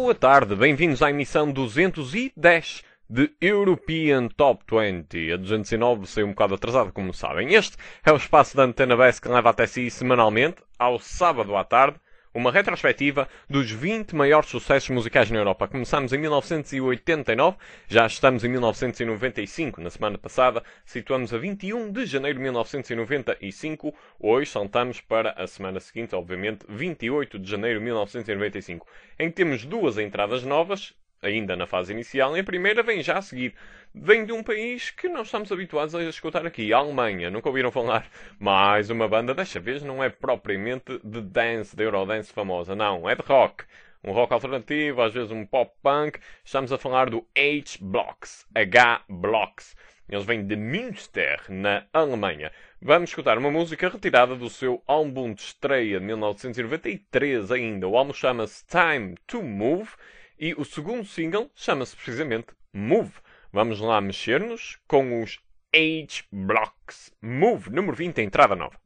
Boa tarde, bem-vindos à emissão 210 de European Top 20. A 209 saiu um bocado atrasada, como sabem. Este é o espaço da Antena BES que leva até si semanalmente, ao sábado à tarde, uma retrospectiva dos 20 maiores sucessos musicais na Europa. Começamos em 1989, já estamos em 1995. Na semana passada, situamos a 21 de janeiro de 1995. Hoje saltamos para a semana seguinte, obviamente, 28 de janeiro de 1995, em que temos duas entradas novas, ainda na fase inicial, e a primeira vem já a seguir. Vem de um país que não estamos habituados a escutar aqui, a Alemanha. Nunca ouviram falar? Mais uma banda, desta vez não é propriamente de dance, de Eurodance famosa, não, é de rock. Um rock alternativo, às vezes um pop punk. Estamos a falar do H-Blocks. H-Blocks. Eles vêm de Münster, na Alemanha. Vamos escutar uma música retirada do seu álbum de estreia de 1993 ainda. O álbum chama-se Time to Move e o segundo single chama-se precisamente Move. Vamos lá mexer-nos com os H-Blocks. Move, número 20, entrada nova.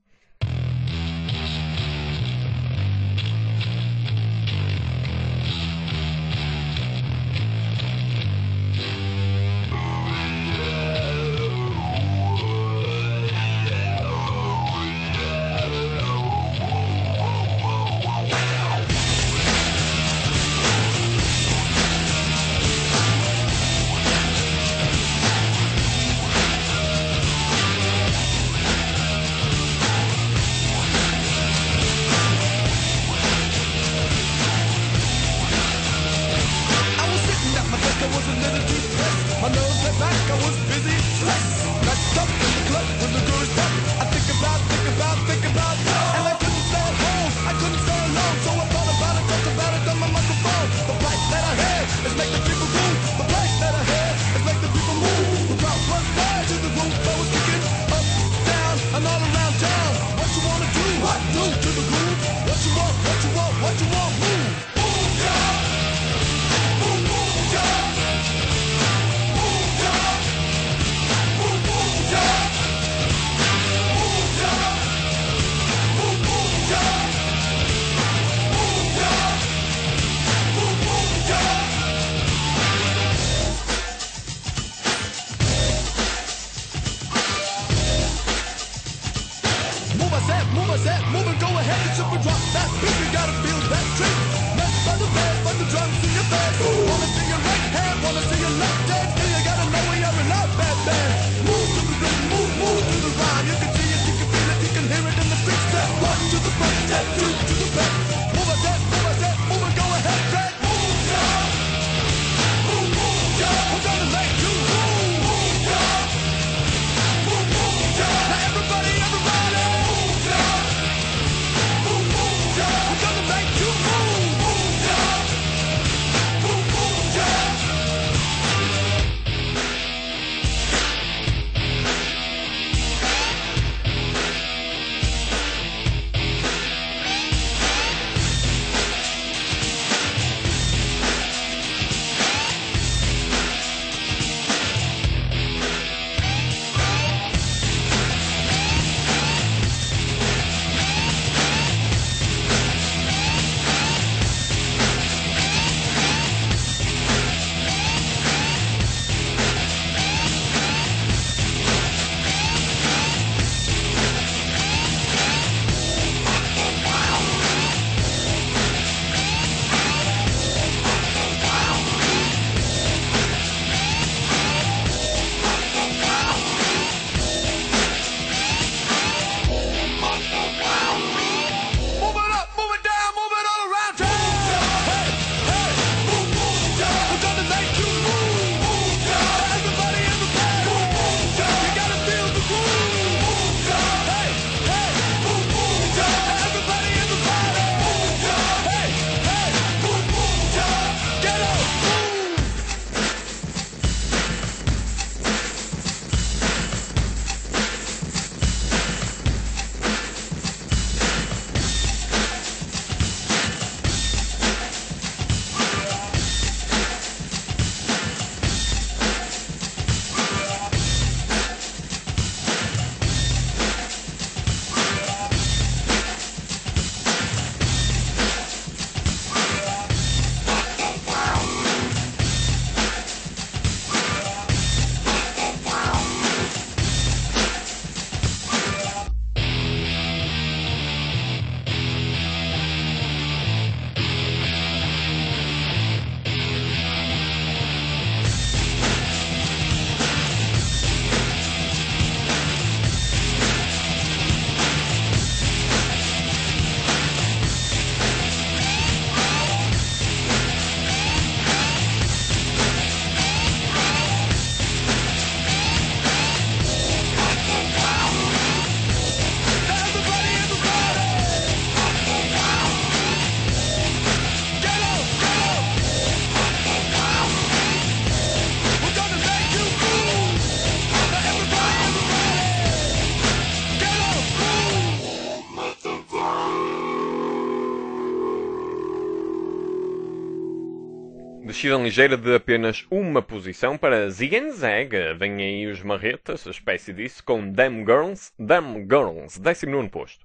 descida ligeira de apenas uma posição para Zig and Zag. Vêm aí os marretas, a espécie disso, com Damn Girls, 19º posto.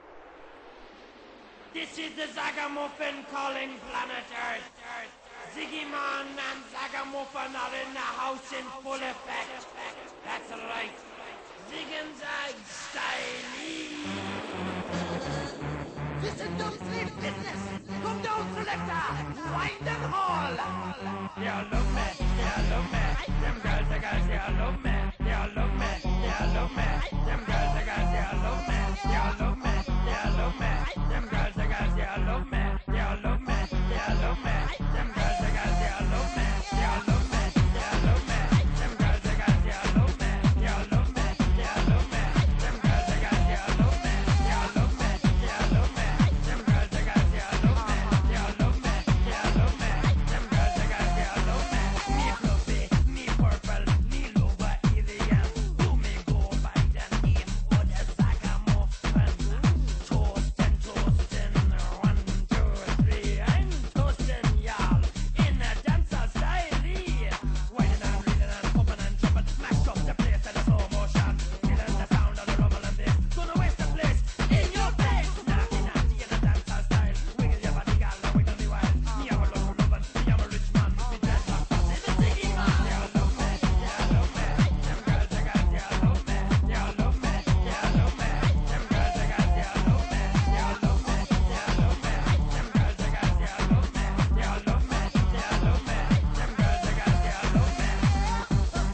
This is the Zagamuffin calling planet Earth. Ziggy Man and Zagamuffin are in the house in full effect. That's right. Zig and Zag style. This is no slave business. Come down, selector. Wind and haul. They all love me. They all love me. Them girls, they all love me. They all love me. They all love me. Them girls, they all love me. They all love me. They all love me. Them girls, they all love me. They all love me. They all love me. Them girls, they all love me. They all love me. They all love me. Them girls, they all love me. They all love me. They all love me. Them girls, they all love me. They all love me. They all love me. Them girls, they all love me. They all love me. They all love me. Them girls, they all love me. Me fluffy, me purple, me lover, alien. Do me go by the name of the Zagamuffin. Toastin', toastin', 1, 2, 3, I'm toastin', y'all. In a dancer style, whining and reading and pumping and jumping, smashed up the place in a slow motion. Feeling the sound of the rumble and this, gonna waste the place in your place. Naughty, naughty in a dancer style, wiggle your body, girl, now wiggle me wild. Me have a love for loving, me have a rich man, me dreadlock, pass in the Ziggy Man. They all love me, they all love me. Them girls, they all love me, they all love me, they all love me. Them girls, they all love me, they all love me, they all love me. Them girls, they all love me, they all love me, they all love me. Them girls, they all love me.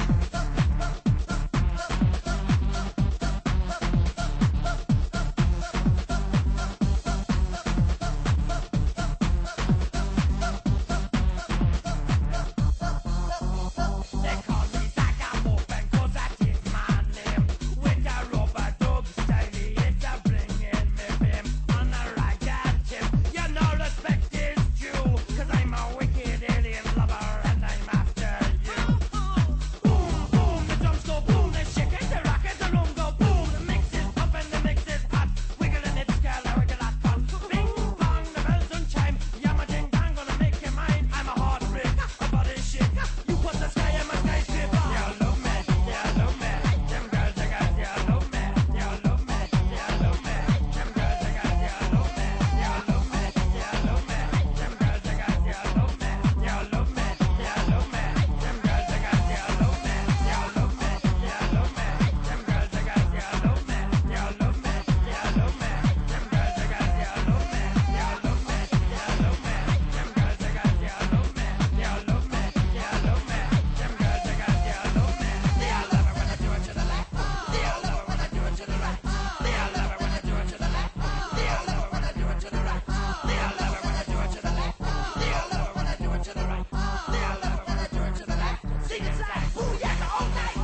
They call me Zagamuffin 'cause that is my name. With a rubber dub style, it's a bringing me fame. On a ragged tip, you know respect is due. 'Cause I'm a wicked alien lover and I'm after you. Boom, boom, the drums go boom, the shake it, the rock it, the room go boom. The mix is pumping, the mix is hot. Wiggling it, girl, I wiggle that fun. Bing, bong, the bells don't chime. Yamma ding dong, gonna make you mine. I'm a heartbreak, a body shake. You put the sky in my skyscraper. They all love me, they all love me. Them girls, they all love me. They all love me, they all love me. Them girls, they all love me. They all love me, they all love me. Them girls, they all love me. They all love me, they all love me. Them girls, they all love me. They all love me, they all love me. Them girls, they all love me. They all love me, they all love me. Them girls, they all love me. They all love me, they all love me. Them girls, they all love me. They all love me, they all love me. Them girls, they all love me. They all love it when I do it to the left. They all love it when I do it to the right. They all love it when I do it to the left. They all love it when I do it to the right. They all love it when I do it to the left. They all love it when I do it to the right. They all love it when I do it to the left. Zig and zag, booyah, all night.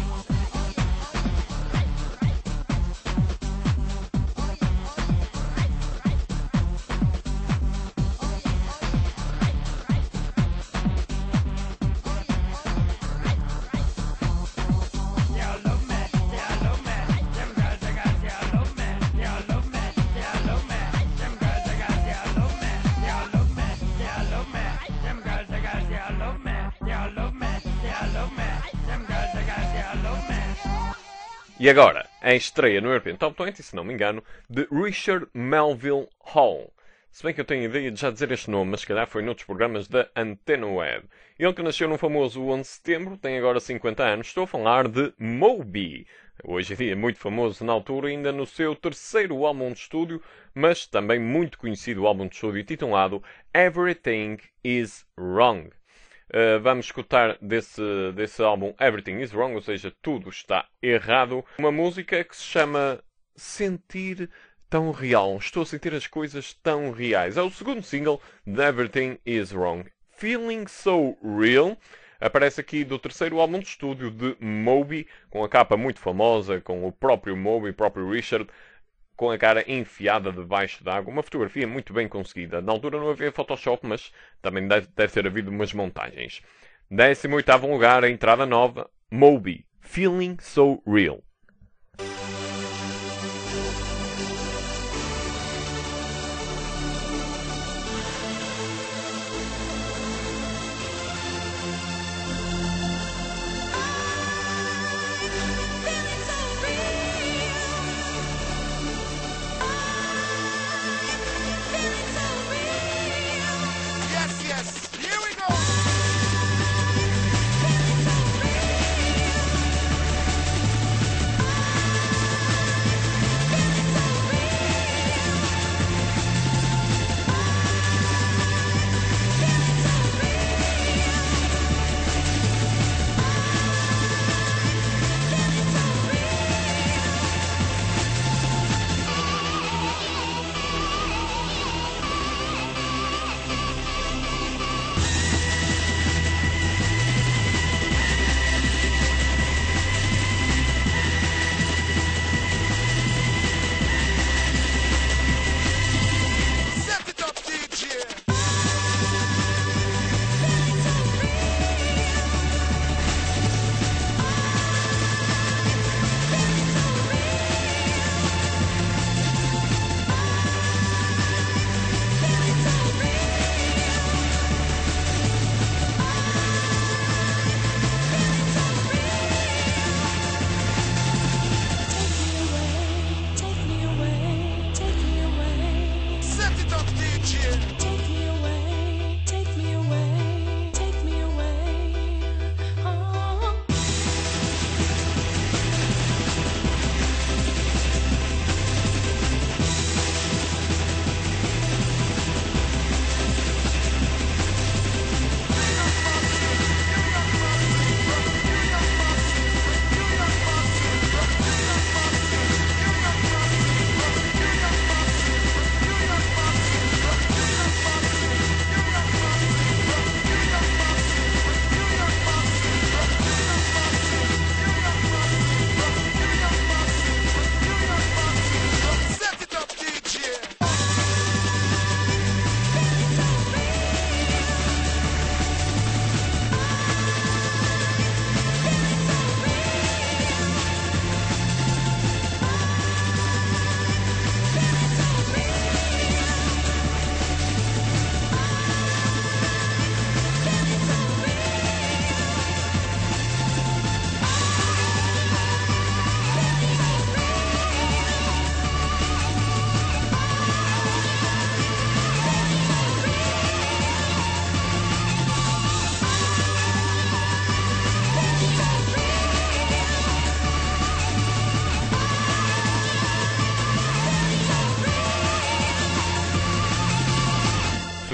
They all love me, they all love me. Them girls, they all love me. They all love me, they all love me. Them girls, they all love me. They all love me, they all love me. Them girls, they all love me. They all love me, they all love me. Them girls, they all love me. E agora, a estreia no European Top 20, se não me engano, de Richard Melville Hall. Se bem que eu tenho ideia de já dizer este nome, mas se calhar foi noutros programas da Antena Web. Ele que nasceu no famoso 11 de setembro, tem agora 50 anos. Estou a falar de Moby. Hoje em dia muito famoso na altura, ainda no seu terceiro álbum de estúdio, mas também muito conhecido álbum de estúdio titulado Everything Is Wrong. Vamos escutar desse álbum Everything Is Wrong, ou seja, tudo está errado. Uma música que se chama Sentir Tão Real. Estou a sentir as coisas tão reais. É o segundo single de Everything Is Wrong. Feeling So Real. Aparece aqui do terceiro álbum de estúdio de Moby, com a capa muito famosa, com o próprio Moby, o próprio Richard, com a cara enfiada debaixo d'água. Uma fotografia muito bem conseguida. Na altura não havia Photoshop, mas também deve ter havido umas montagens. 18º lugar, a entrada nova, Moby, Feeling So Real.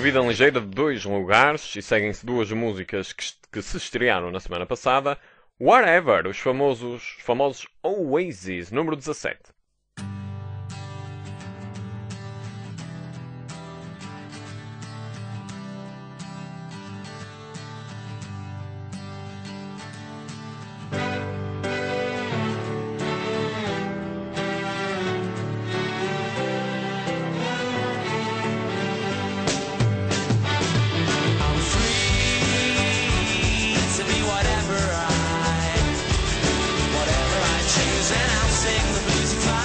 subida ligeira de 2 lugares e seguem-se duas músicas que se estrearam na semana passada. Whatever, os famosos Oasis, número 17. Whatever I choose, and I'll sing the blues.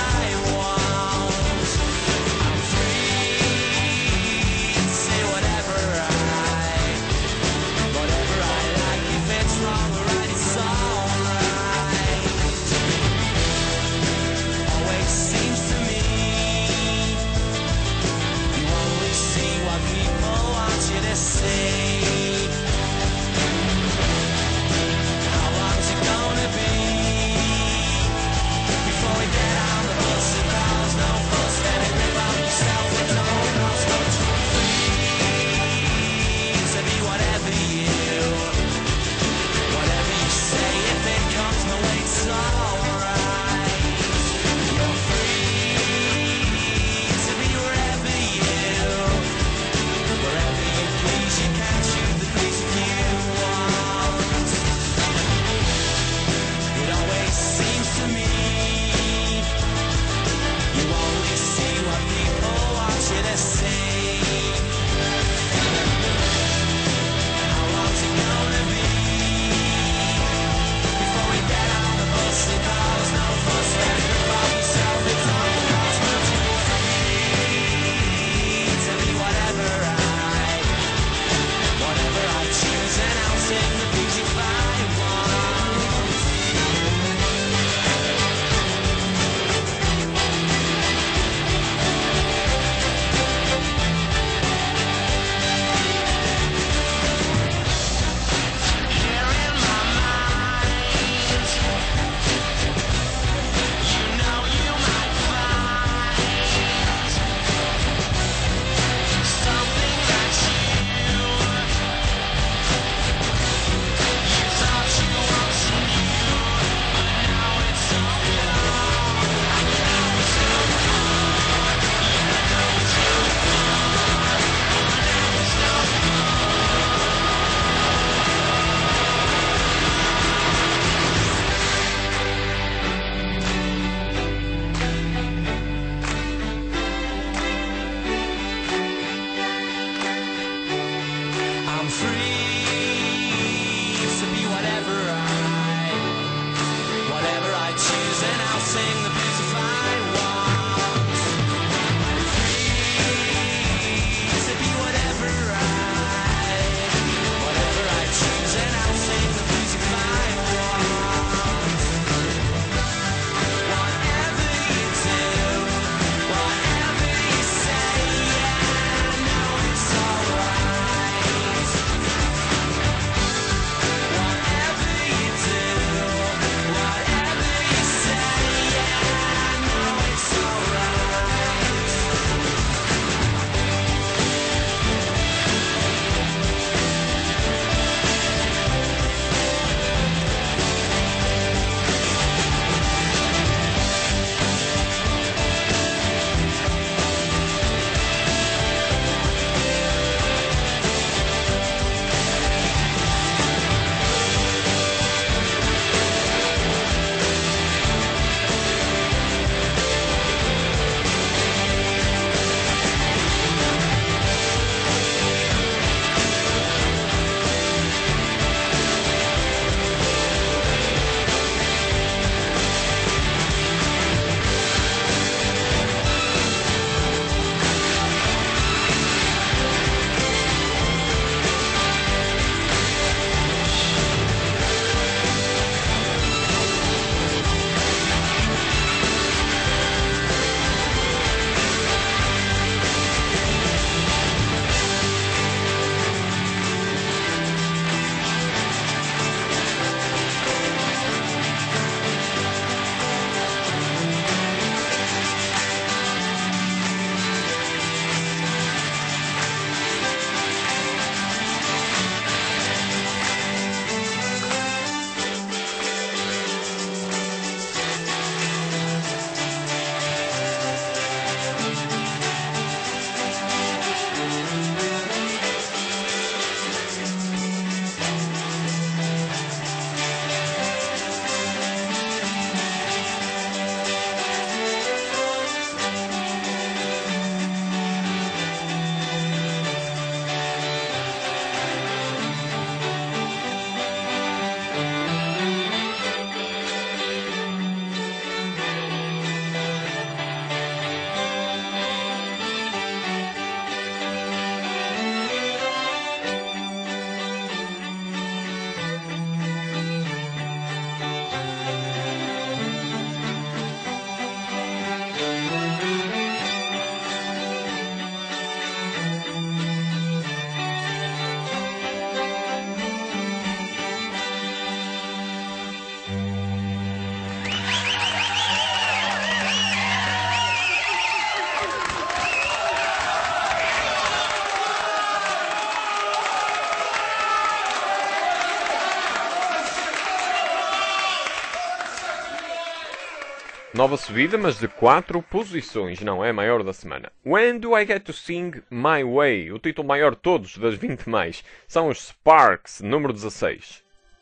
Nova subida, mas de 4 posições, não é a maior da semana. When Do I Get to Sing My Way? O título maior de todos, das 20 mais, são os Sparks, número 16.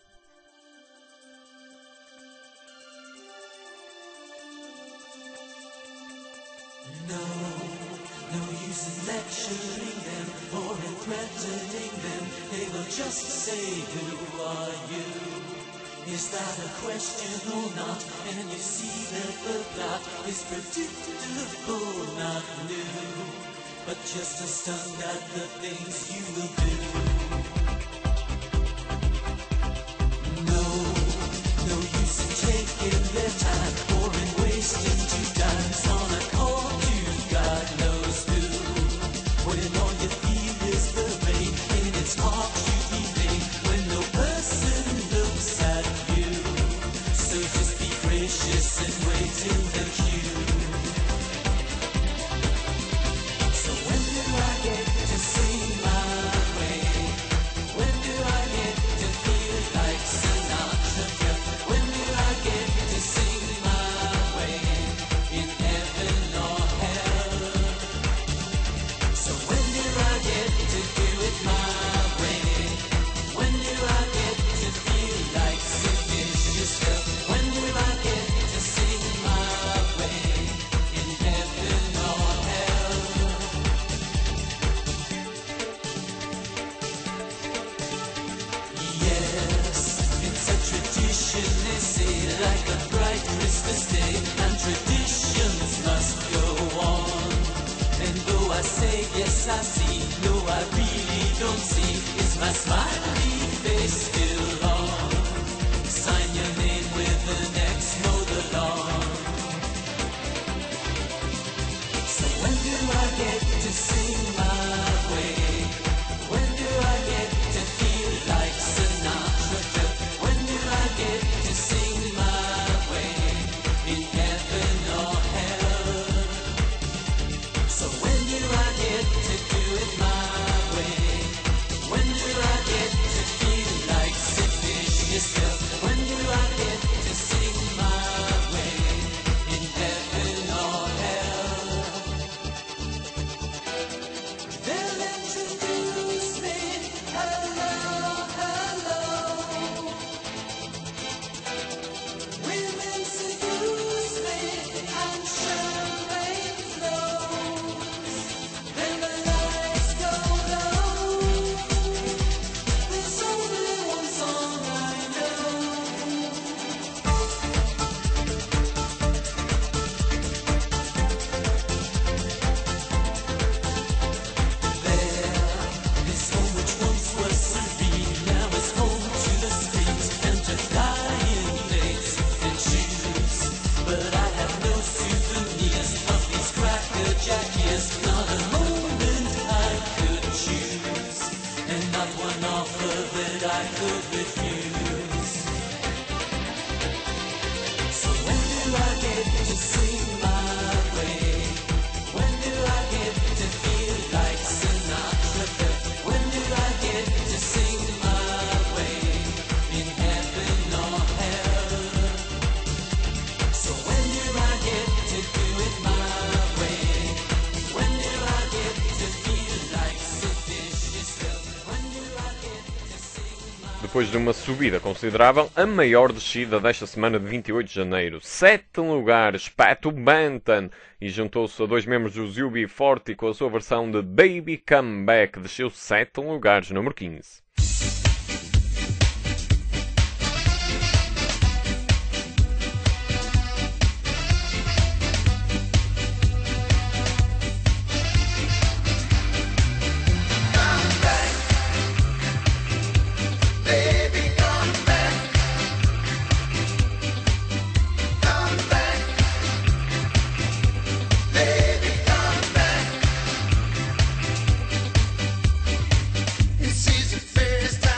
No use in lecturing them or in threatening them. They will just say, who are you? Is that a question or not? And you see that the plot is predictable, not new, but just a stunt at the things you will do. No use in taking their time or in wasting 2 dimes on a call to God knows who. When all you feel is the rain and it's hard to delay when no person looks at you. So just be gracious and wait in the queue. So when do I get to sing my way? When do I get to feel like Sinatra? When do I get to sing my way in heaven or hell? So when do I get to do it my way? When do I get to feel like Sid Vicious? When do I get to sing my way in heaven or hell? Yes, it's a tradition, they say, like a bright Christmas day, and traditions must go on. And though I say yes I see, no I really don't see, is my smiley face still on? Sign your name with an X, mow the lawn. So when do I get to sing my way? When do I get to feel like Sinatra? When do I get to sing my way in heaven or hell? So when do I get to do it my way? When do I get to feel like Sid Vicious? When do I get to sing my way in heaven or hell? They'll introduce me, hello, hello. Women seduce me and champagne flows. Then the lights go low. There's only one song I know. This home which once was serene now is home to the streets and to dying dates and shoes. But I have no souvenirs of these crackerjack years, not a moment I could choose, and not one offer that I could refuse. So when do I get to sing my way? When do I get to feel like Sinatra? When do I get to sing my way in heaven or hell? So when do I get to do it my way? When do I get to feel like Sid Vicious? When do I get to sing my Depois de uma subida considerável, a maior descida desta semana de 28 de janeiro. 7 lugares, Pat Banton, e juntou-se a 2 membros do UB40 com a sua versão de Baby Come Back. Desceu 7 lugares, número 15. Baby, come back. Come back. Baby, come back. It's easy first time.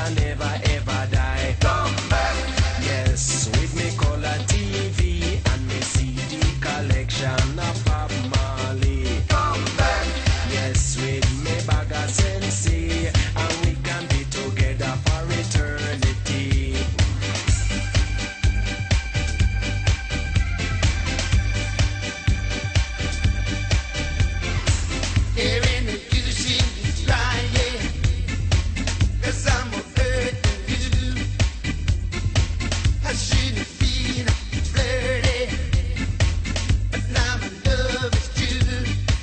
shall never ever die. come back, Yes, with me color TV and me CD collection of Bob Marley. come back, Yes, with me bag of Sensei, and we can be together for eternity. here in the music lying, 'cause I'm a hurt you. I shouldn't feel flirty, but now my love is true.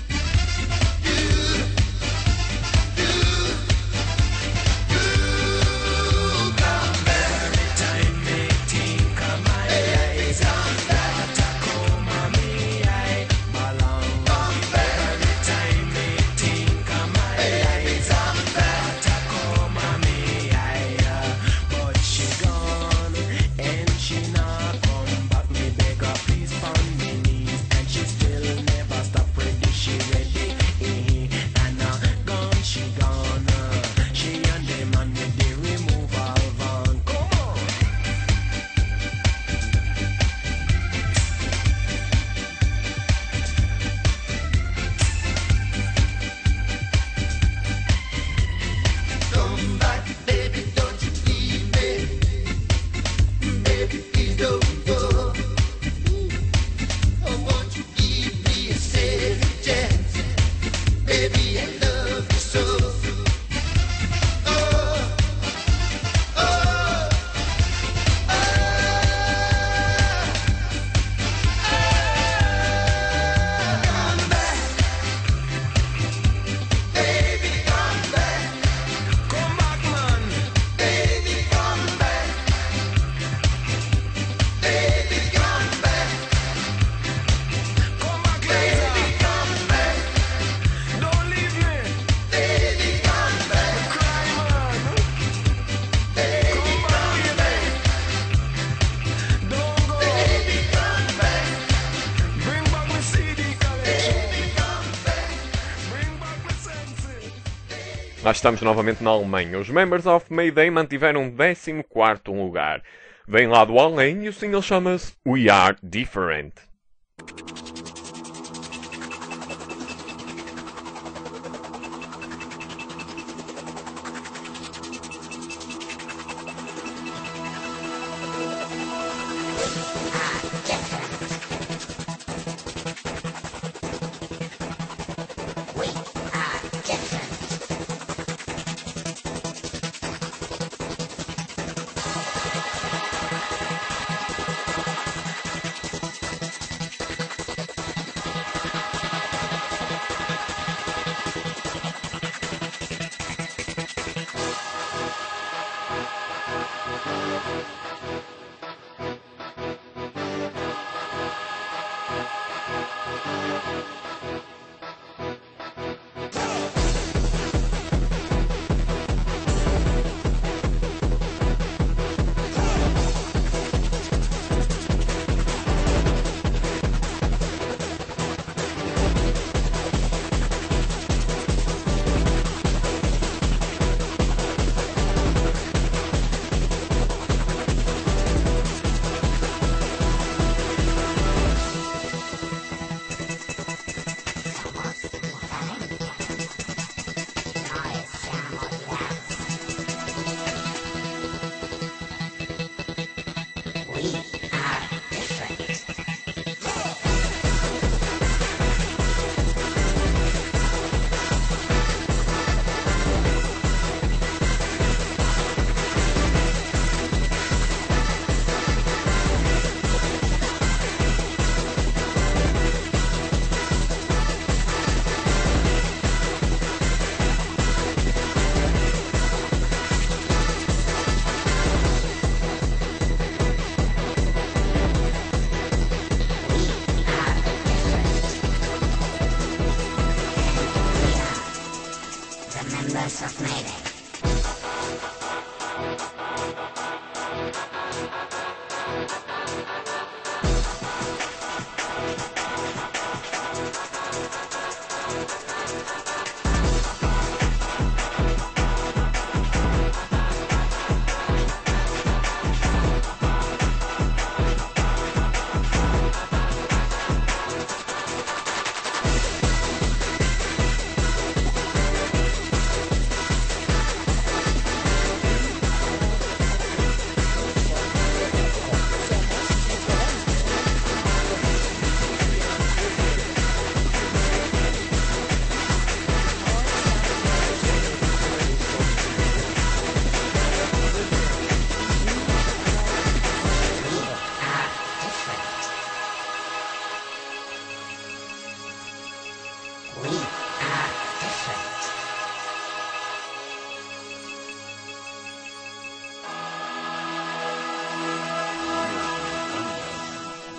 Come back, Time me think of my eyes, that Tacoma me I belong. Every time me think of my eyes, that Tacoma me I. But she gone and she not come back. Me beg her please on me knees, and she still never stop ready. She ready, and gone she gone. She and them and me they remove all van. Come on. come back, baby, don't you leave me. Baby, please don't go. Oh, won't you give me a second chance? Baby, I love you so. Oh, oh, come back, baby, come back. Come back, man. Baby, come back. Baby, come back. Come back, Baby, Lisa. come back. Don't leave me. Baby, come back. Cry, man. Baby, come back. Don't go. Baby, come back. Bring back my CD collection. Baby, come back. Bring back my Sensei. Lá estamos novamente na Alemanha. Os Members of Mayday mantiveram 14º lugar. Vem lá do além e o single chama-se We Are Different.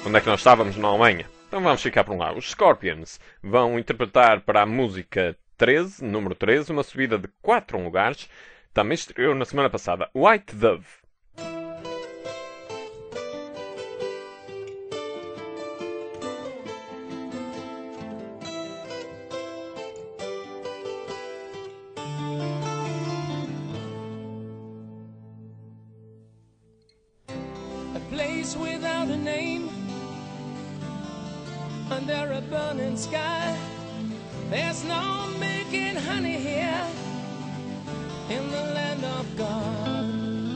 Onde é que nós estávamos? Na Alemanha. Então vamos ficar por lá. Os Scorpions vão interpretar para a música 13, número 13, uma subida de 4 lugares. Também estreou na semana passada. White Dove. A place without a name, under a burning sky. There's no making honey here in the land of God.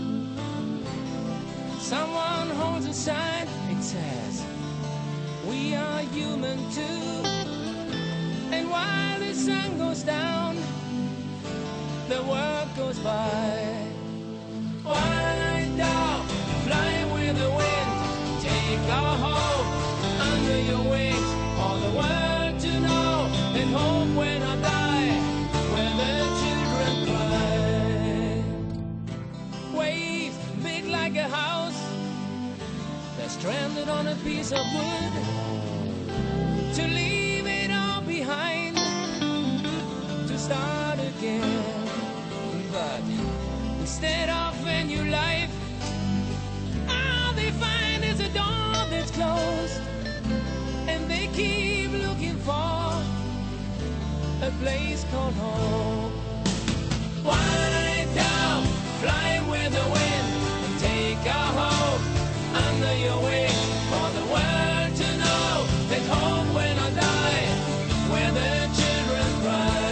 Someone holds a sign, it says, we are human too. And while the sun goes down, the world goes by. White dove, fly with the wind, take our hope under your wings, for the world to know, and hope when I die, where the children cry. Waves big like a house, they're stranded on a piece of wood, to leave it all behind, to start again. But instead of a new life, all they find is a door that's closed, and they keep looking for a place called home. White dove, fly with the wind, and take our hope under your wing, for the world to know that home when I die, where the children cry.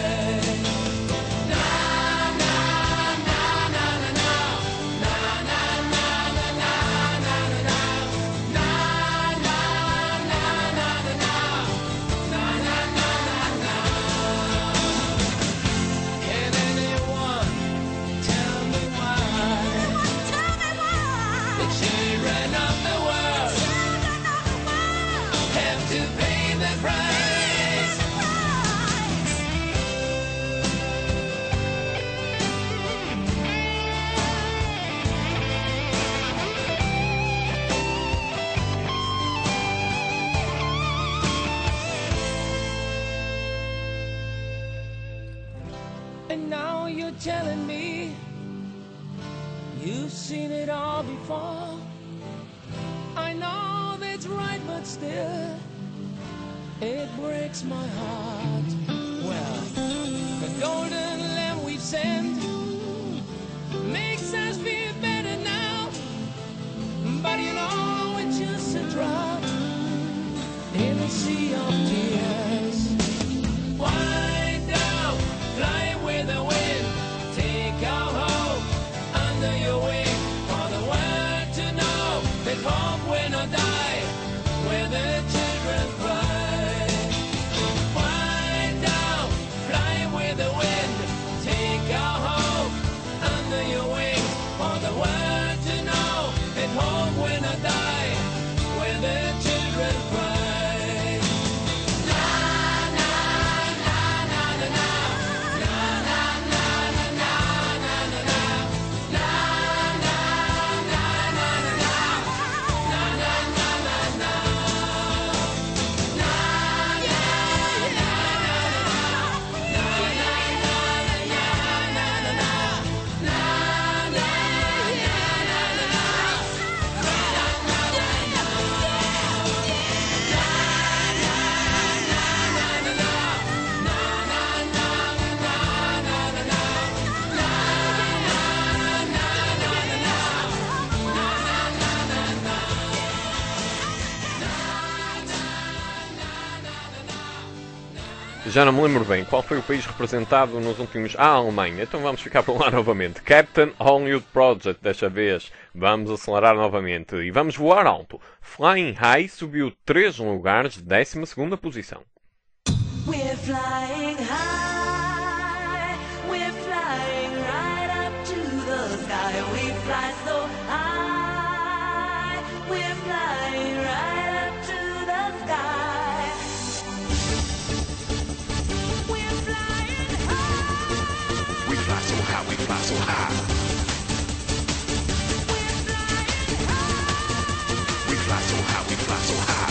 Can anyone tell me why the children of the world have to pay the price? And now you're telling me you've seen it all before. I know that's right, but still it breaks my heart. Well, the golden lamb we've sent makes us feel better now, but you know it's just a drop in the sea of tears. White dove, fly with the wind, take our hope under your wing, for the world to know that hope when I die, where the children cry. White dove, fly with the wind, take our hope under your wing, for the world to know that hope when I die, where the children cry. Já não me lembro bem qual foi o país representado nos últimos... Ah, a Alemanha. Então vamos ficar por lá novamente. Captain Hollywood Project, desta vez. Vamos acelerar novamente. E vamos voar alto. Flying High subiu 3 lugares, 12ª posição. We're flying high, we're flying right up to the sky. We fly so high, we're flying right up to the sky. We're flying high, We fly so high, we fly so high. we're flying high, We fly so high, we fly so high.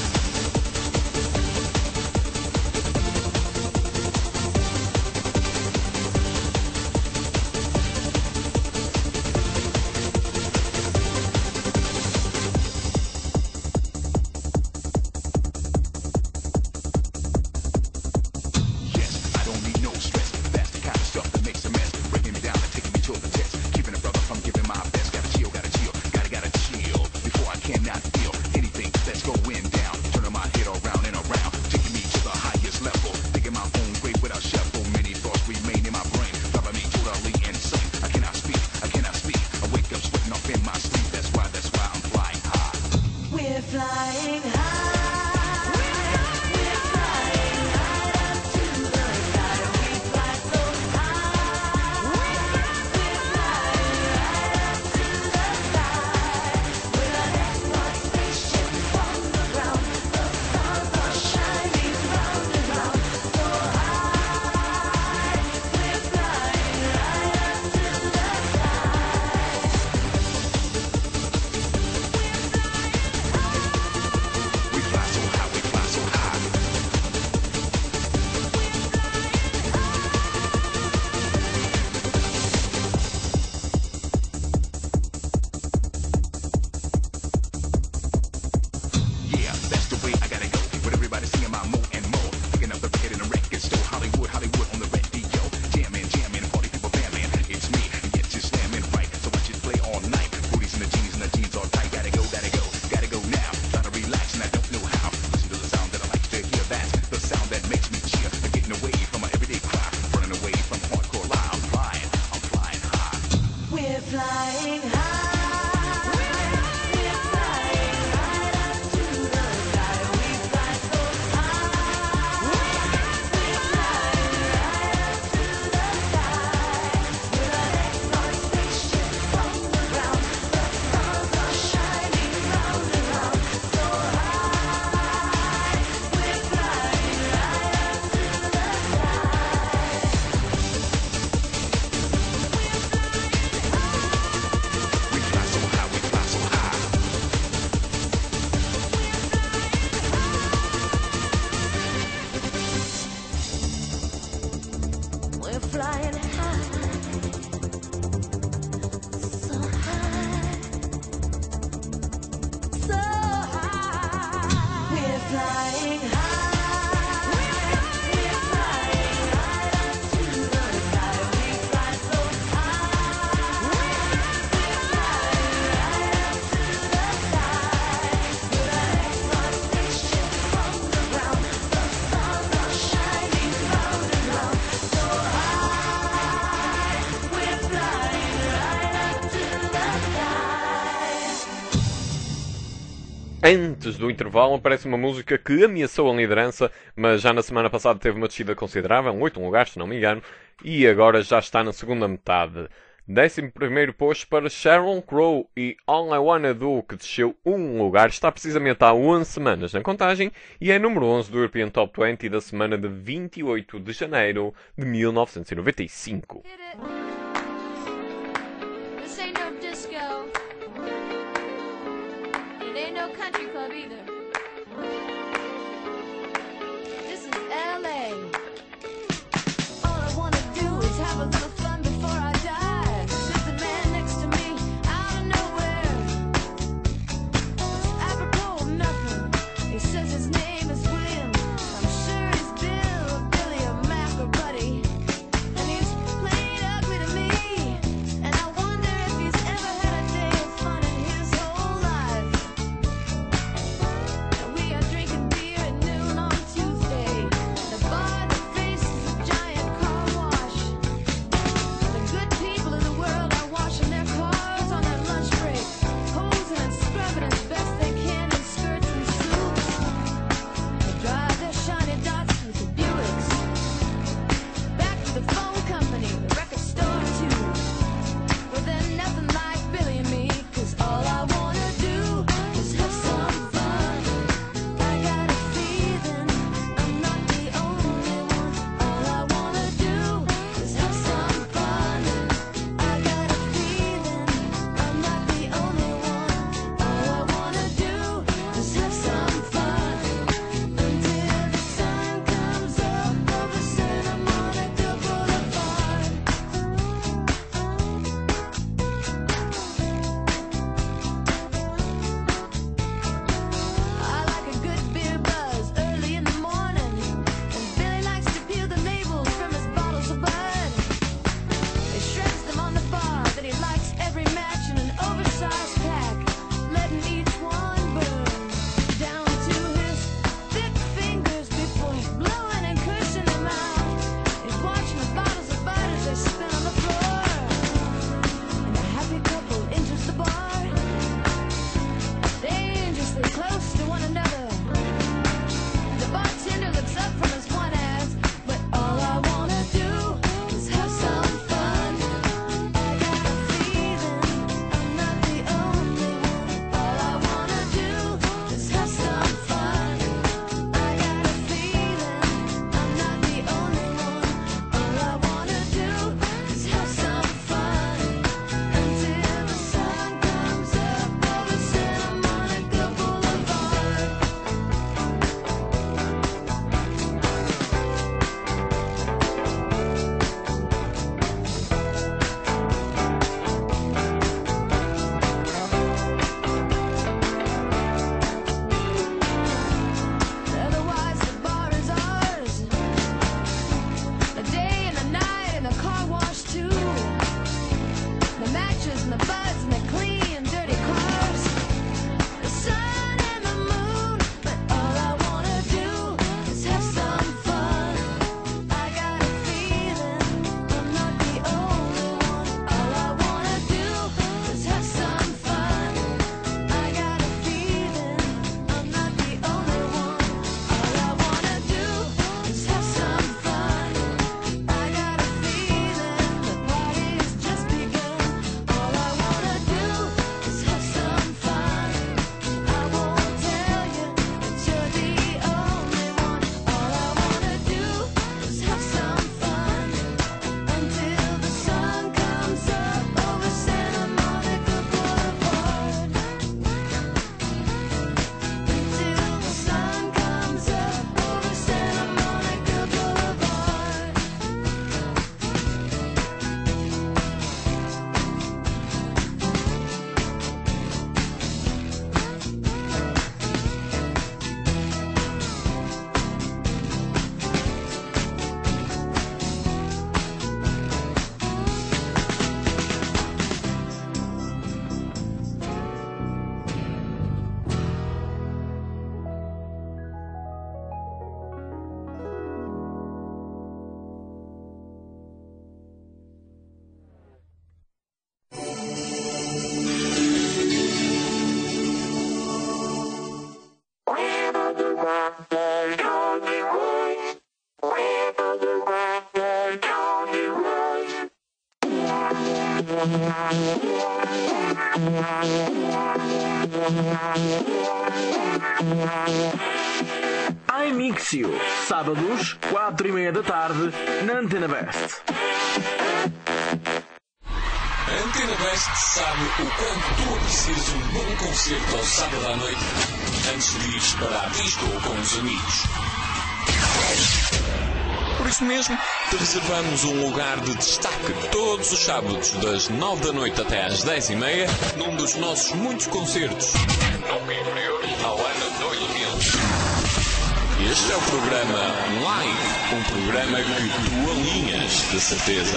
Yes, I don't need no stress. That's the kind of stuff that makes a mess. Breaking me down and taking me to the test. Keeping a brother from giving my best. Gotta chill, gotta chill before I cannot feel anything that's going down. Turning my head around and around, taking me to the highest level. Digging my own grave without shovel. Many thoughts remain in my brain, driving me totally insane. I cannot speak, I cannot speak. I wake up sweating off in my sleep. That's why I'm flying high. We're flying high. We're flying right up to the sky. We fly so high. We're flying right up to the sky. We're an export spaceship from the ground. The stars are shining round and round. So high. We're flying right up to the sky. We fly so high, we fly so high. Yeah, that's the way I gotta go. With everybody singing my more and more. Picking up the record in the record store. Hollywood, Hollywood on the radio. Jamming, jamming, party people bamming. It's me, and yet you're slamming right. So I just play all night. Booties in the jeans all tight. Gotta go, gotta go now. Try to relax and I don't know how. Listen to the sound that I like to hear. That's the sound that makes me cheer. Getting away from my everyday cry. Running away from hardcore lie. I'm flying high. We're flying high. We're flying right up to the sky. We fly so high. We're flying right up to the sky. We're an export spaceship from the ground. The stars are shining round and round. So high. We're flying right up to the sky. We fly so high, we fly so high. We're flying high, so high, so high. We're flying high. We're flying right up to the sky. We fly so high. We're flying right up to the sky. We're an export spaceship from the ground. The stars are shining round and round. So high, we're flying right up to the sky. Antes do intervalo aparece uma música que ameaçou a liderança, mas já na semana passada teve uma descida considerável, 8 lugares se não me engano, e agora já está na segunda metade. 11º posto para Sheryl Crow e All I Wanna Do, que desceu um lugar, está precisamente há 11 semanas na contagem e é número 11 do European Top 20 da semana de 28 de janeiro de 1995. Hit it. This ain't no disco. It ain't no country club either. This is LA. All I wanna do is have a little fun before I die. There's a man next to me, out of nowhere. Apropos of nothing, he says his name is William. I'm sure he's Bill or Billy or Mac or Buddy. And he's played ugly to me. And I wonder if he's ever had a day of fun in his whole life. iMixio, sábados, 4:30 da tarde, na Antena Best. A Antena Best sabe o quanto tu aprecias um bom concerto ao sábado à noite antes de ires para a disco com os amigos. Por isso mesmo, te reservamos um lugar de destaque todos os sábados, das 9 da noite até às 10:30, num dos nossos muitos concertos, nunca inferior ao ano 2000. Este é o programa Live, um programa que tu alinhas, de certeza.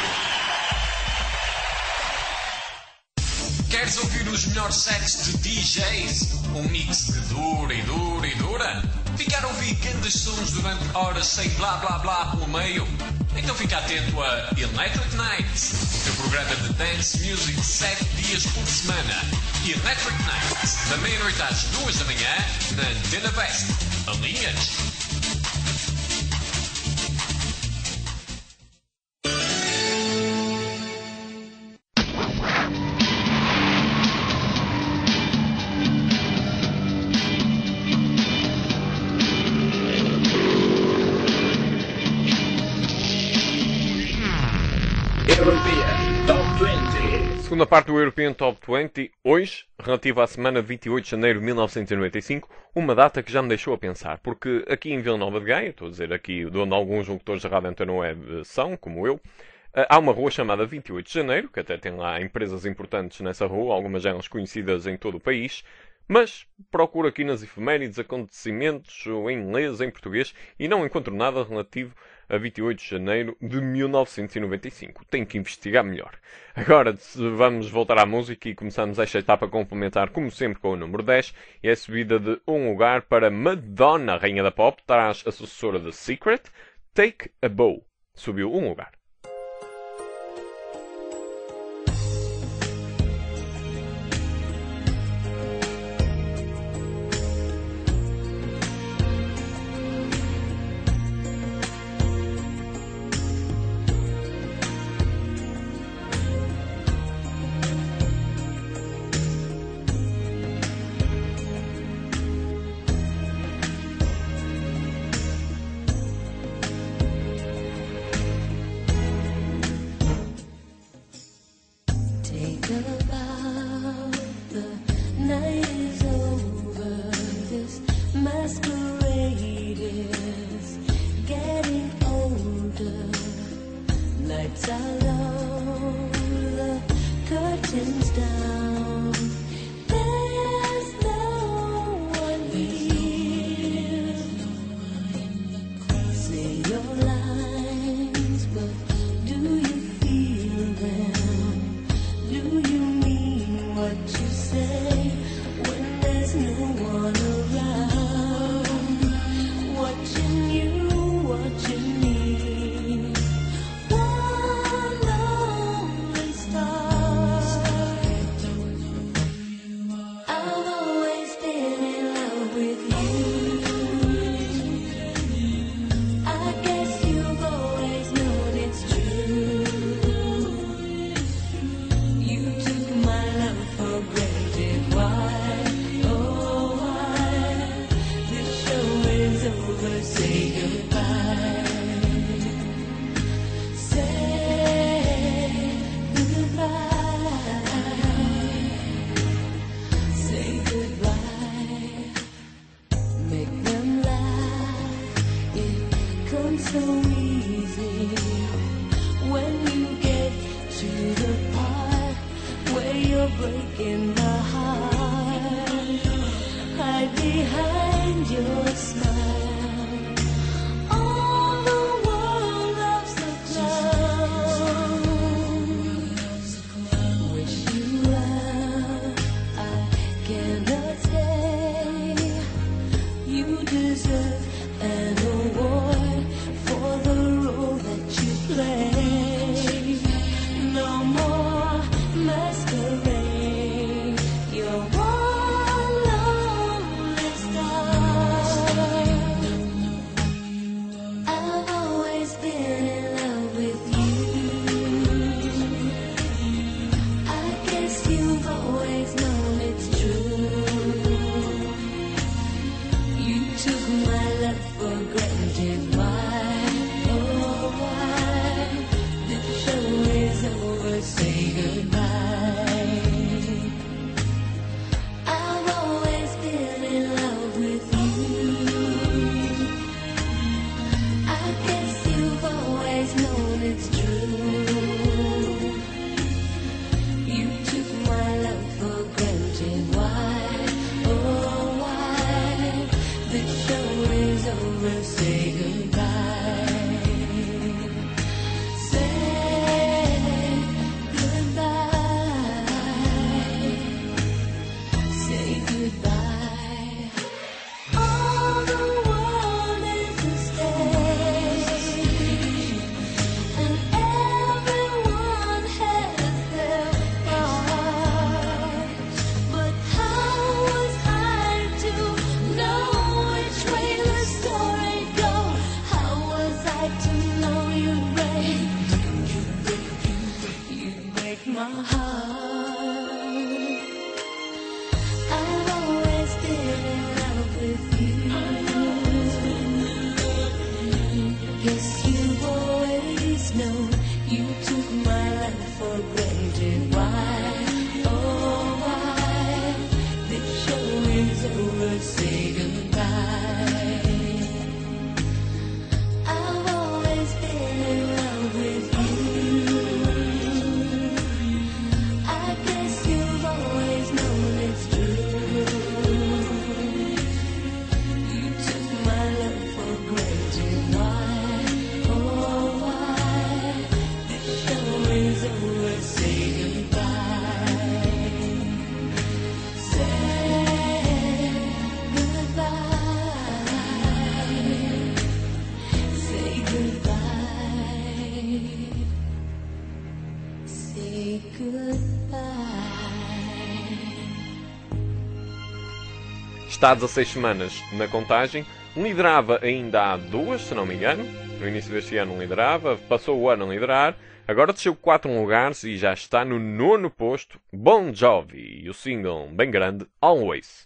Queres ouvir os melhores sets de DJs? Um mix que dura e dura e dura? Ficar a ouvir grandes sons durante horas sem blá blá blá pelo meio? Então fica atento a Electric Nights, o teu programa de dance music 7 dias por semana. Electric Nights, da meia-noite às 2 da manhã, na Antena Best. Alinhas? Segunda parte do European Top 20, hoje, relativa à semana 28 de janeiro de 1995, uma data que já me deixou a pensar, porque aqui em Vila Nova de Gaia, estou a dizer aqui de onde alguns locutores da Rádio Antena Web são, como eu, há uma rua chamada 28 de janeiro, que até tem lá empresas importantes nessa rua, algumas delas conhecidas em todo o país, mas procuro aqui nas efemérides acontecimentos em inglês, em português, e não encontro nada relativo a 28 de janeiro de 1995. Tenho que investigar melhor. Agora vamos voltar à música e começamos esta etapa a complementar, como sempre, com o número 10. E é a subida de um lugar para Madonna, rainha da pop, traz a sucessora de Secret, Take a Bow. Subiu um lugar. You took my love for granted. está há 16 semanas na contagem, liderava ainda há 2, se não me engano, no início deste ano liderava, passou o ano a liderar, agora desceu 4 lugares e já está no 9º posto, Bon Jovi, e o single bem grande, Always.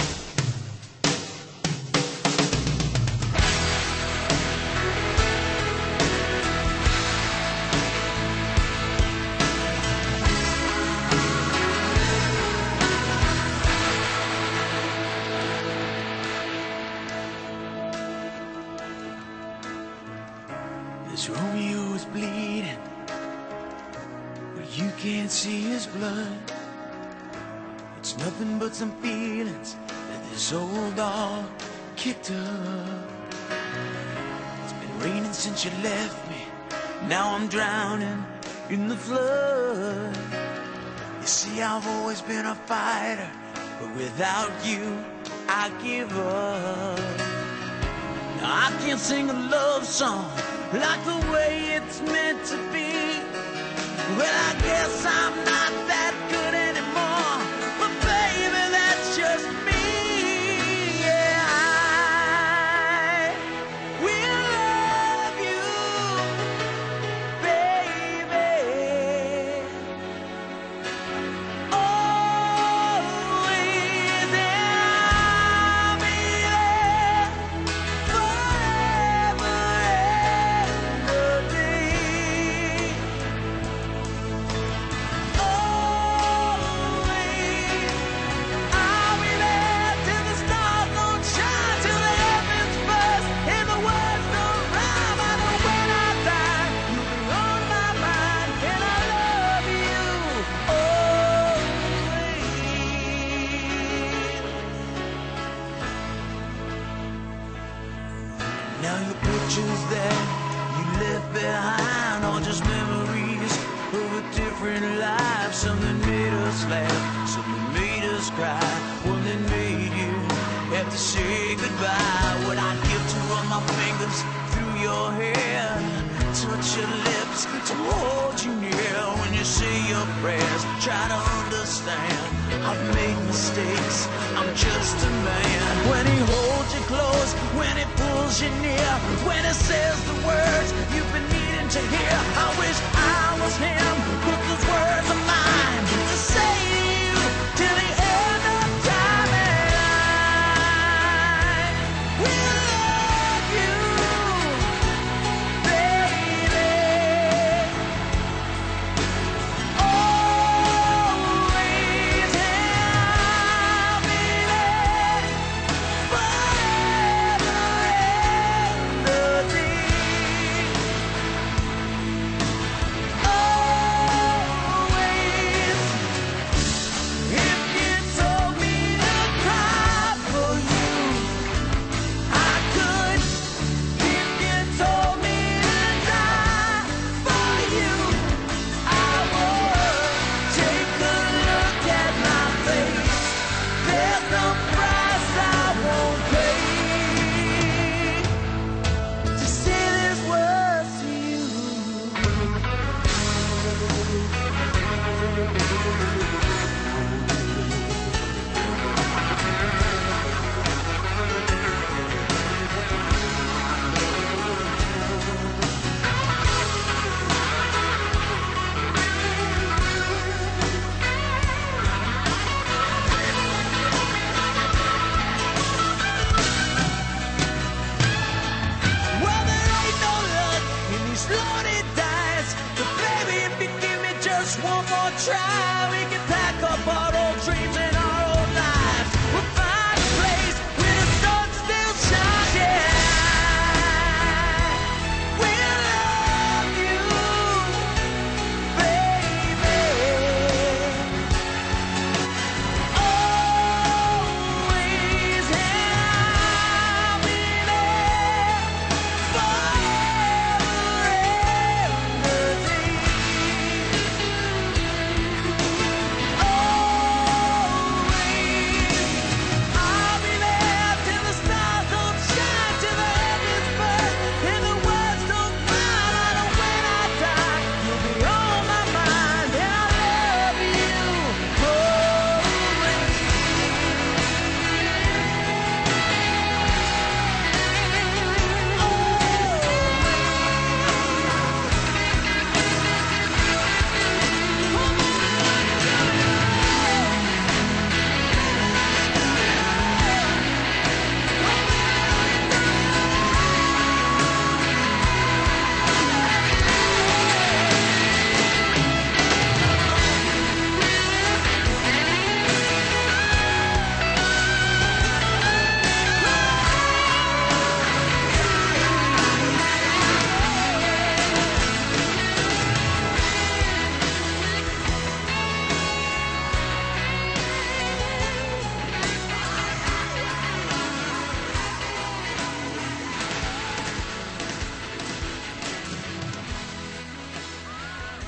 This Romeo is bleeding, but you can't see his blood. It's nothing but some feelings that this old dog kicked up. It's been raining since you left me, now I'm drowning in the flood. You see, I've always been a fighter, but without you, I give up. Now I can't sing a love song like the way it's meant to be. Well, I guess I'm not that good anymore, but baby, that's just me. Yeah, I will love you, baby, always, and I'll be there forever and a day. Always, I'll be there till the stars don't shine, till the heavens burst and the words don't rhyme. I know when I die, you'll be on my mind, and I love you always. Now your pictures that you left behind are just memories of a different life. Something made us laugh, something made us cry, one that made you have to say goodbye. What I'd give to run my fingers through your hair, touch your lips, to hold you near when you say your prayers. Try to understand, I've made mistakes, I'm just a man. When he holds you close, when he pulls you near, when he says the words you've been needing to hear, I wish I was him, but those words are mine to say to you till the end of time. And I will love you, baby, always, and I'll be there forever and a day. Always, if you told me to cry for you, I could. If you told me to die for you, I would. Take a look at my face, there's no price I won't pay to say these words to you. Well, there ain't no luck in these loaded dice, but baby, if you give me just one more try, we can pack up our old dreams and our old lives. We'll find a place where the sun still shines. Yeah, we'll love you, baby, always, and I'll be there forever and a day.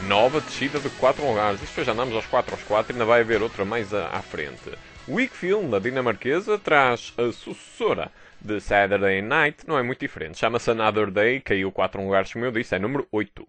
Nova descida de 4 lugares. Isto já andamos aos 4 e ainda vai haver outra mais à frente. Wakefield, da dinamarquesa, traz a sucessora de Saturday Night. Não é muito diferente. Chama-se Another Day. Caiu 4 lugares, como eu disse. É número 8.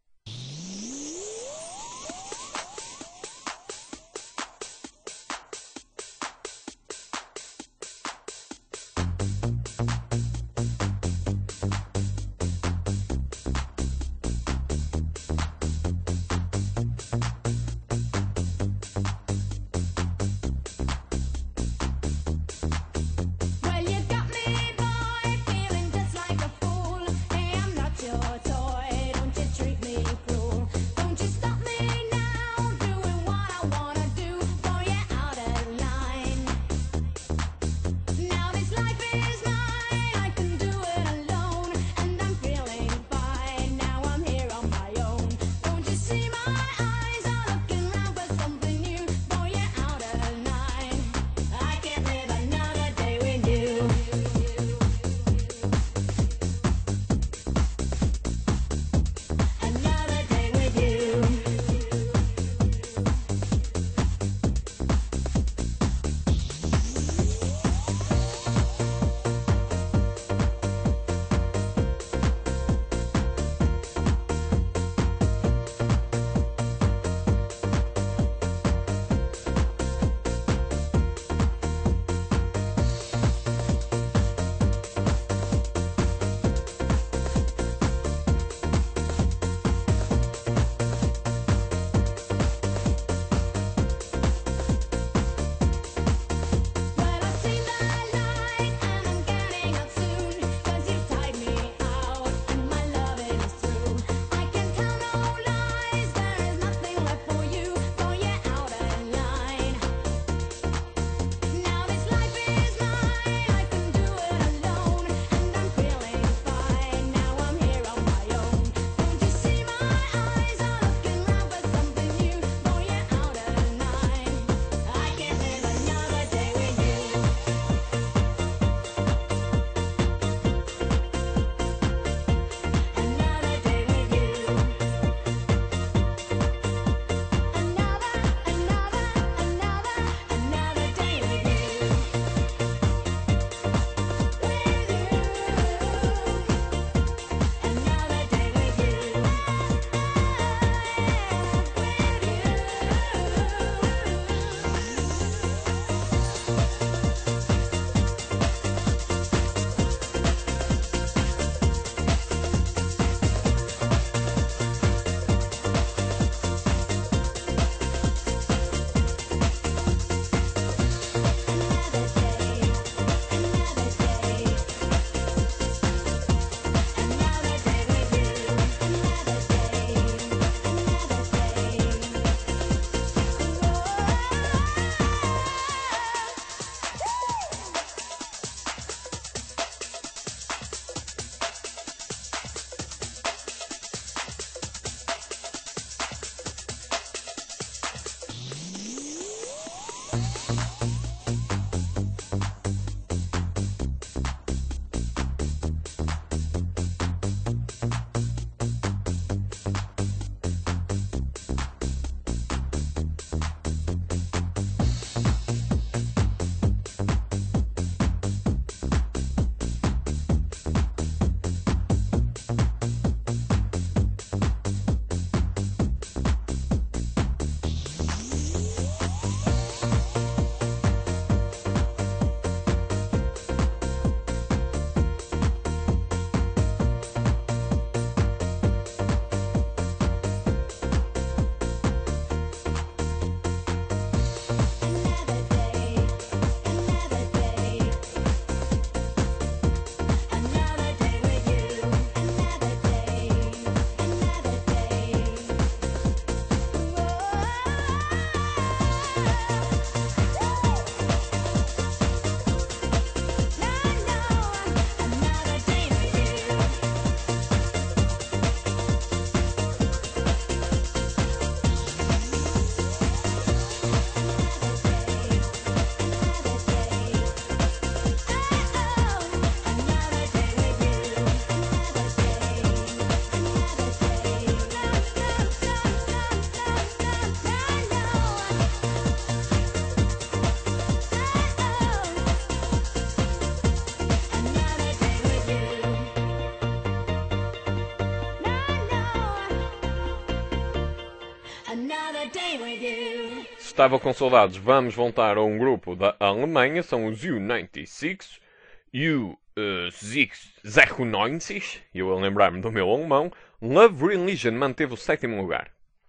Well, you got me, boy, feeling just like a fool. Hey, I'm not your toy. Don't you estava com saudades. Vamos voltar a um grupo da Alemanha. São os U96. U96. Eu a lembrar-me do meu alemão. Love Religion manteve o 7º lugar.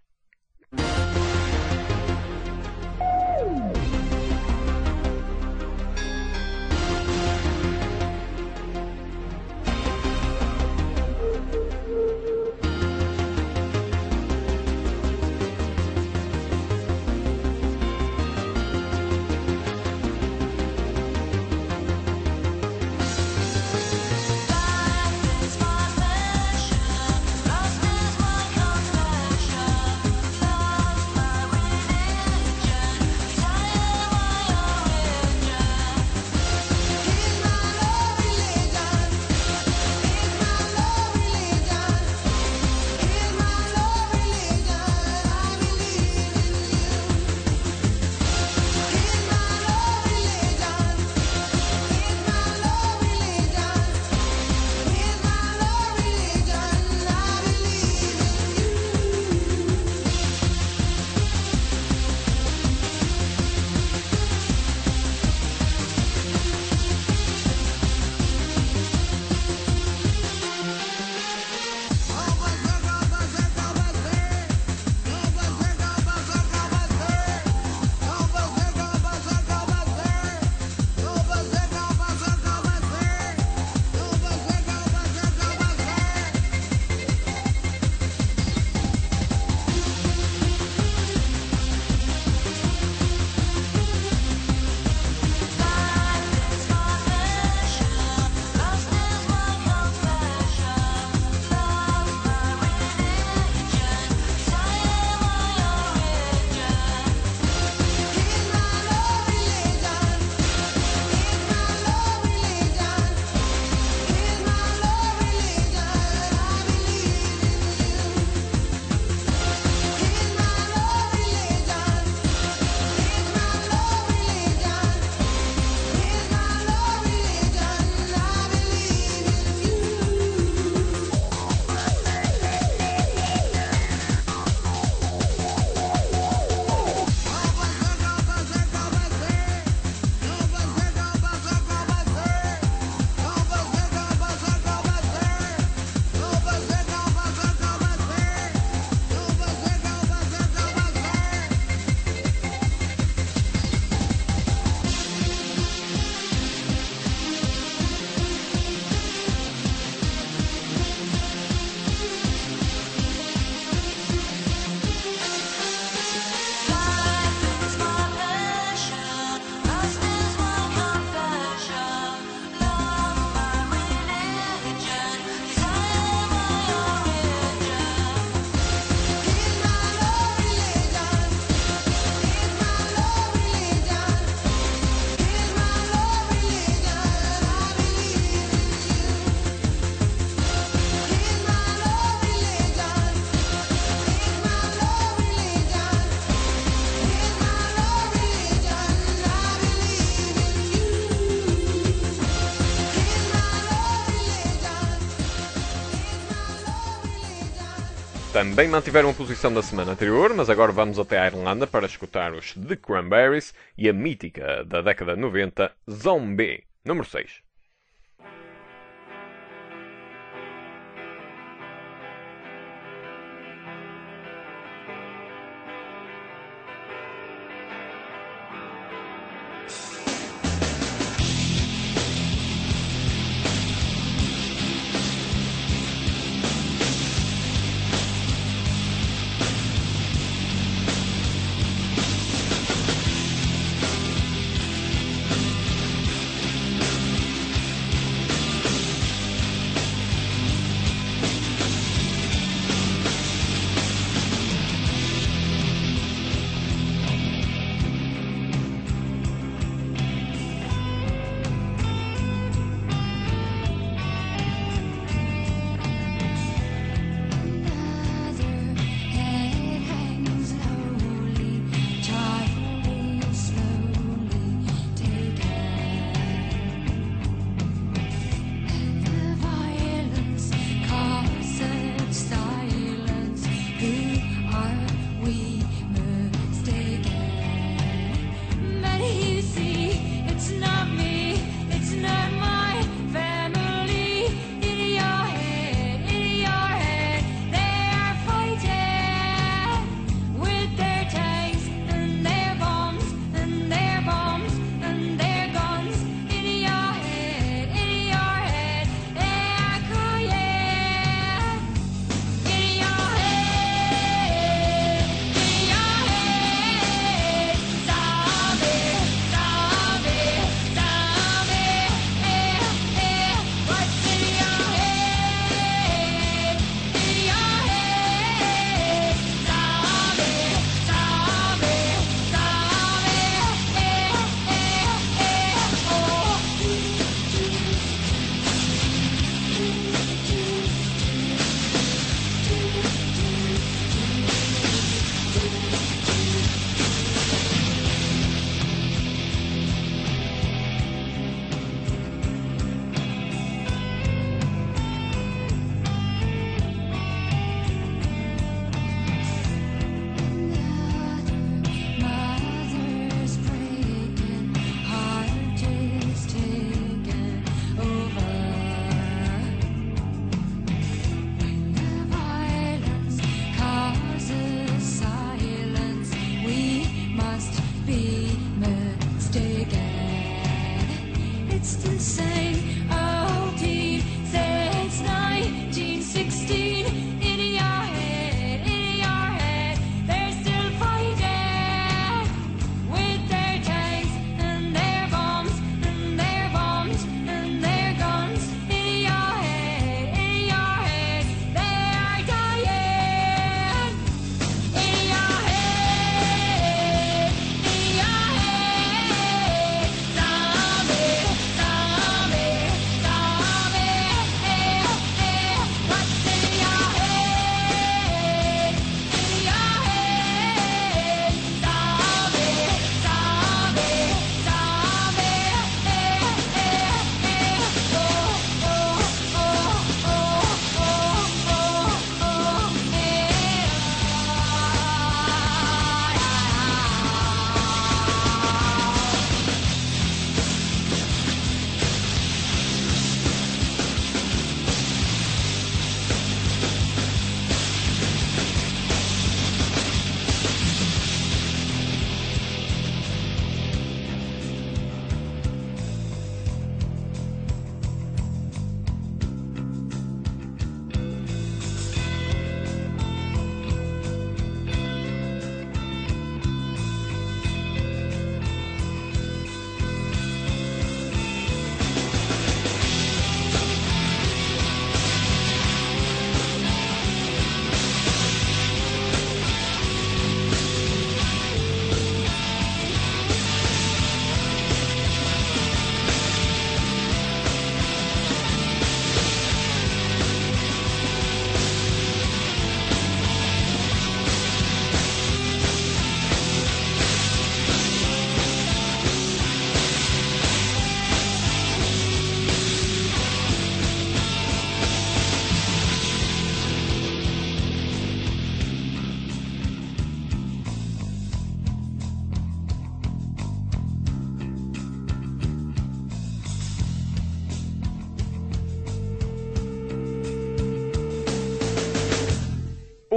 Também mantiveram a posição da semana anterior, mas agora vamos até a Irlanda para escutar os The Cranberries e a mítica da década de 90, Zombie, número 6.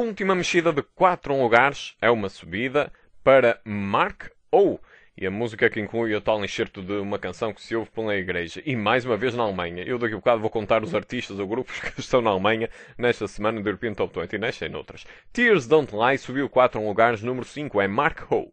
última mexida de 4 lugares é uma subida para Mark O. E a música que inclui o tal enxerto de uma canção que se ouve pela igreja. E mais uma vez na Alemanha. Eu daqui a bocado vou contar os artistas ou grupos que estão na Alemanha nesta semana do European Top 20 e nesta e noutras. Tears Don't Lie subiu 4 lugares, número 5 é Mark O.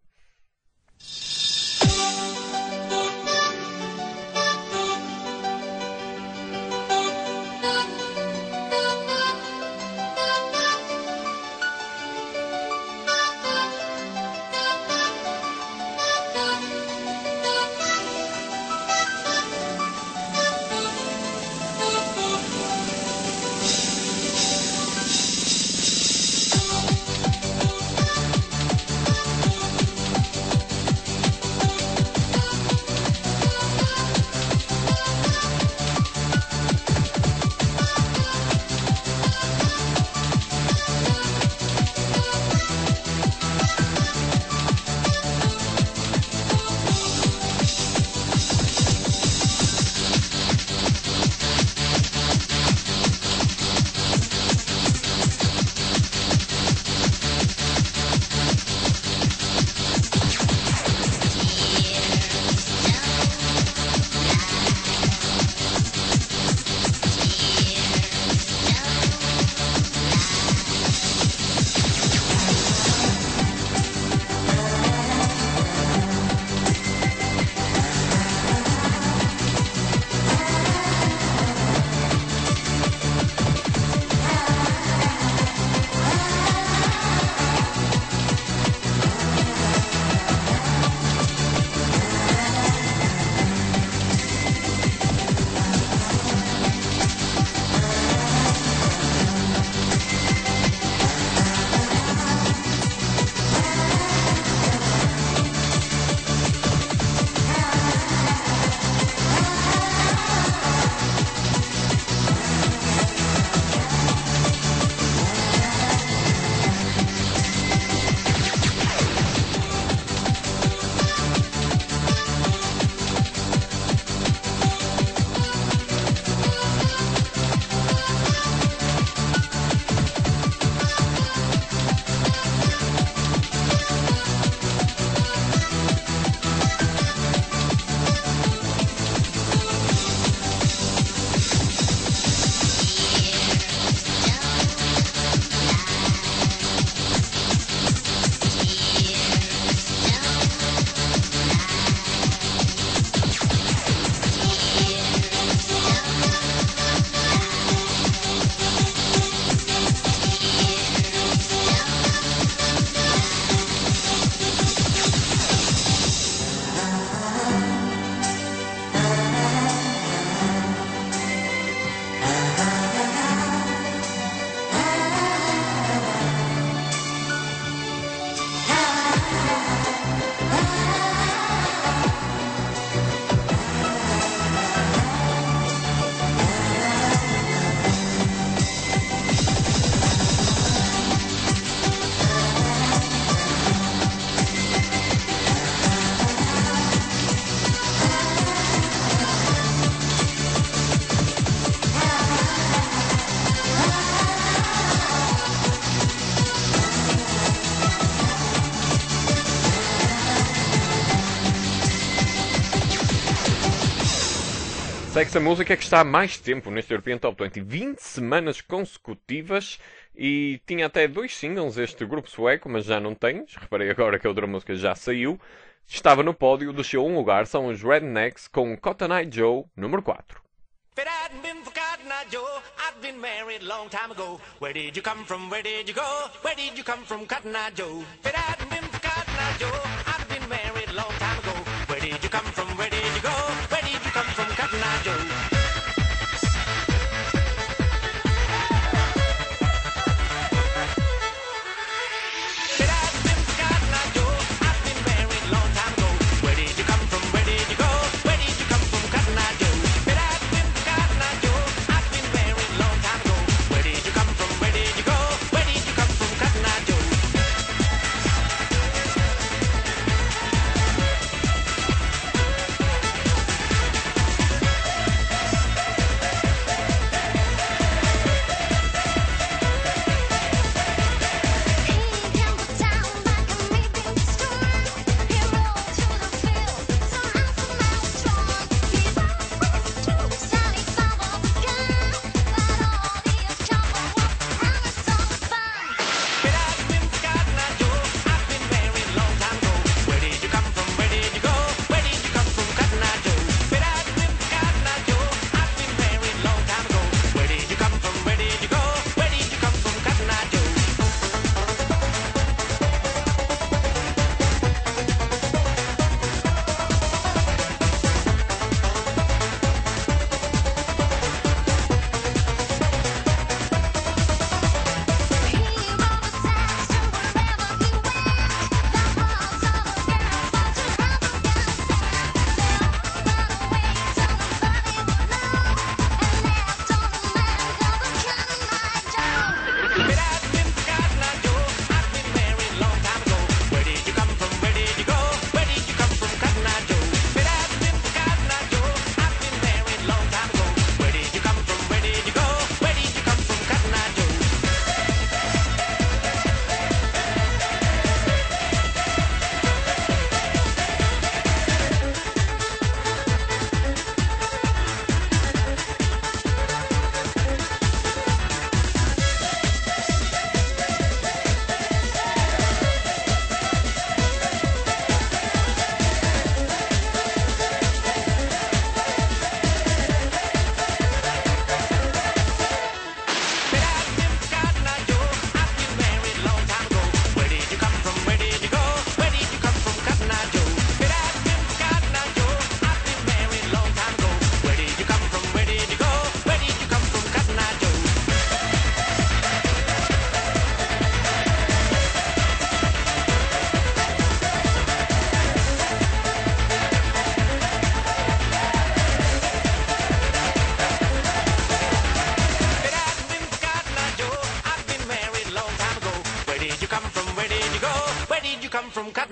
Segue-se a música que está há mais tempo neste European Top 20. 20 semanas consecutivas e tinha até 2 singles este grupo sueco, mas já não tem. Reparei agora que a outra música já saiu. Estava no pódio, desceu um lugar, são os Rednecks com Cotton Eye Joe, número 4. If it hadn't been for Cotton Eye Joe, I'd been married a long time ago. Where did you come from? Where did you go? Where did you come from, Cotton Eye Joe? If it hadn't been for Cotton Eye Joe, I'd been married a long time ago. Where did you come from? Where did you go? Where did you come from, Cotton Eye Joe?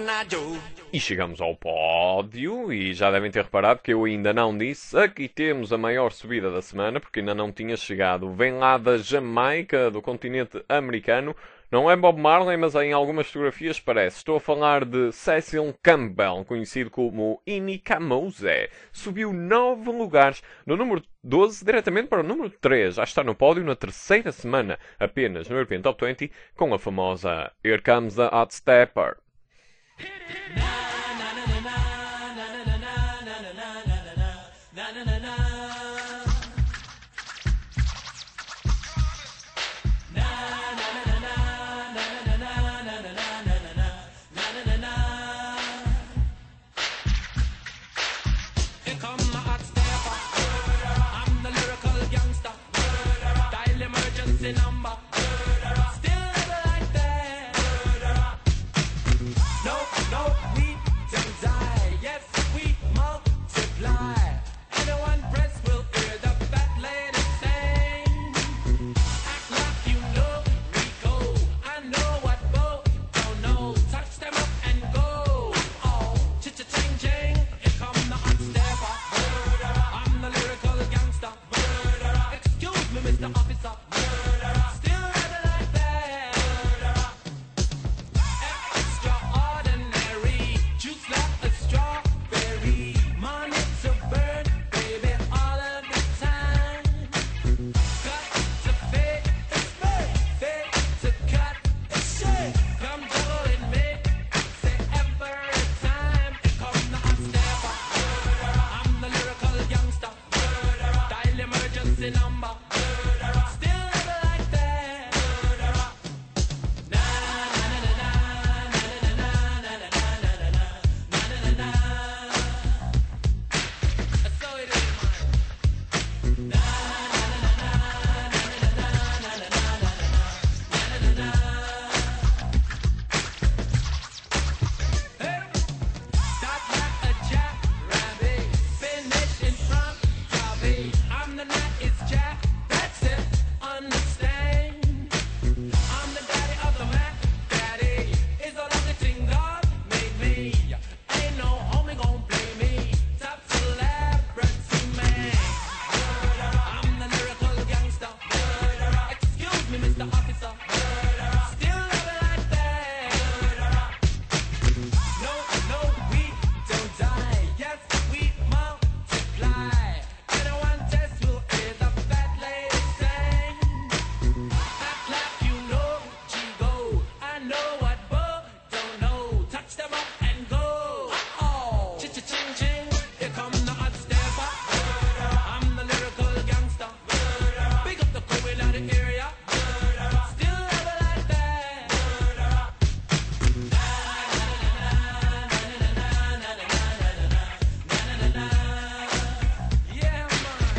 Cotton Eye Joe. E chegamos ao pódio, e já devem ter reparado que eu ainda não disse. Aqui temos a maior subida da semana, porque ainda não tinha chegado. Vem lá da Jamaica, do continente americano. Não é Bob Marley, mas em algumas fotografias parece. Estou a falar de Cecil Campbell, conhecido como Inika Mose. Subiu 9 lugares, do número 12 diretamente para o número 3. Já está no pódio na terceira semana, apenas no European Top 20, com a famosa Here Comes the Hot Stepper. Here come the hot stepper. I'm the lyrical gangster. Dial emergency number. Still never like that. No, no, we don't die. Yes, we multiply. Anyone press will hear the fat lady sing. Act like you know we go. I know what both don't know. Touch them up and go. Oh, cha-cha-ching-ching. Here come the hot stepper. I'm the lyrical gangster. Excuse me, Mr. Officer. Still never like that. Extraordinary, juice like a strawberry. Money to burn, baby, all of the time. Cut to fit, fit to cut a shit. Come juggle in me, say every time. Here come the hot stepper. I'm the lyrical gangster. Dial emergency number. Still never like that. Na na na na na na na na na na na na. So it is, man. Na na na na na na na na na na. Hey, start like a jackrabbit, finish in front of it. I'm the night is Jack, that's it, understand. I'm the daddy of the Mac, daddy is all of the thing God made me. Ain't no homie gon' play me, top celebrity man. I'm the lyrical gangster. Excuse me, Mr. Officer. Still never like that. No, no, we don't die. Yes, we multiply. Anyone test will hear the fat lady sing. Act like you know G-Go. I know what Bo don't know. Touch them up and go. Oh, cha-cha-ching-ching. Here come the hot stepper. I'm the lyrical gangster. Big up the crew in the area. Still never like that. Yeah, man.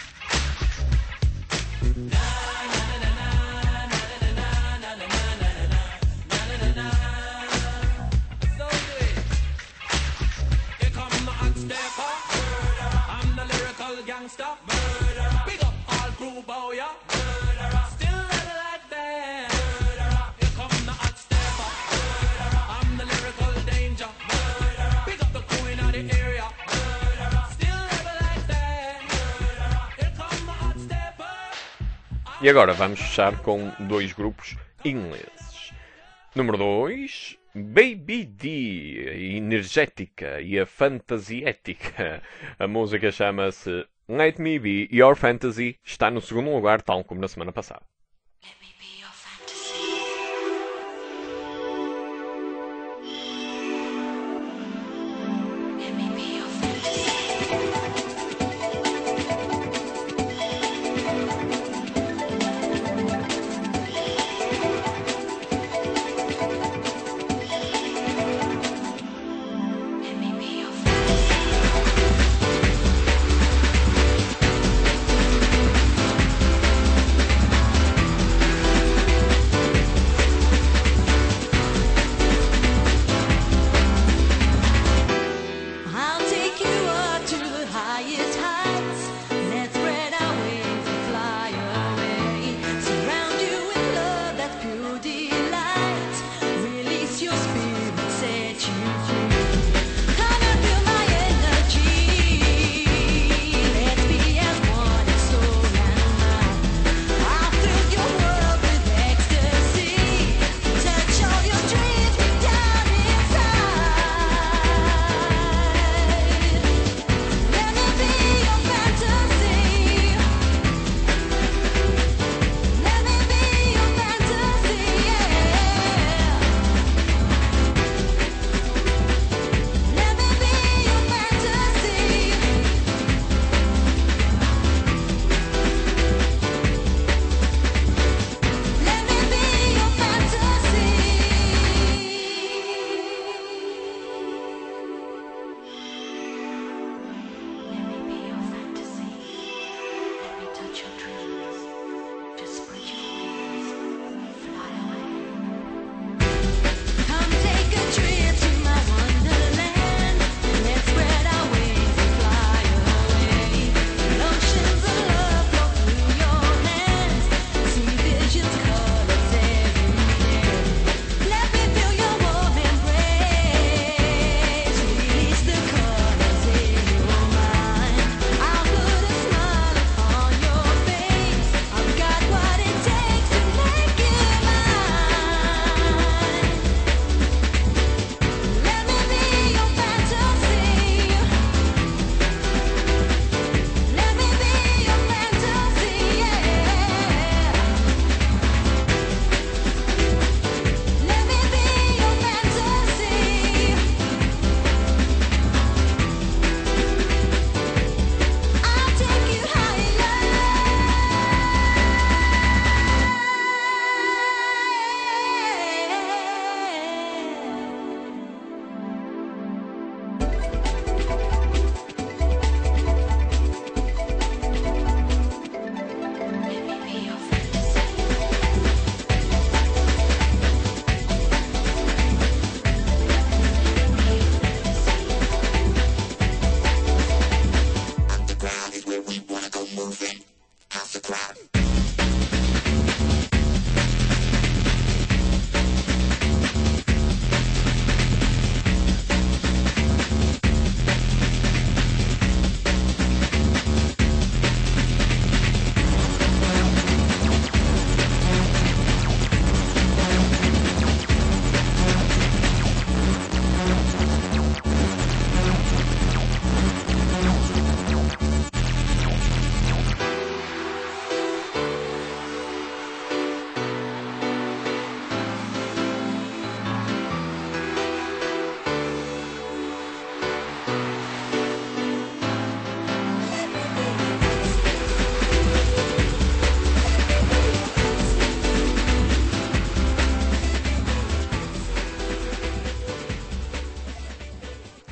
So good. Here come the hot stepper. I'm the lyrical gangster. Big up all crew bow, yeah. Still never like that. Here come the hot stepper. I'm the lyrical danger. Big up the crew in the area. Still never like that. Here come the hot stepper. E agora vamos fechar com dois grupos ingleses. Número 2, Baby D, a energética e a fantasiética. A música chama-se Let Me Be Your Fantasy. Está no segundo lugar, tal como na semana passada. Let me be your fantasy. Let me be your fantasy. Let me be your fantasy.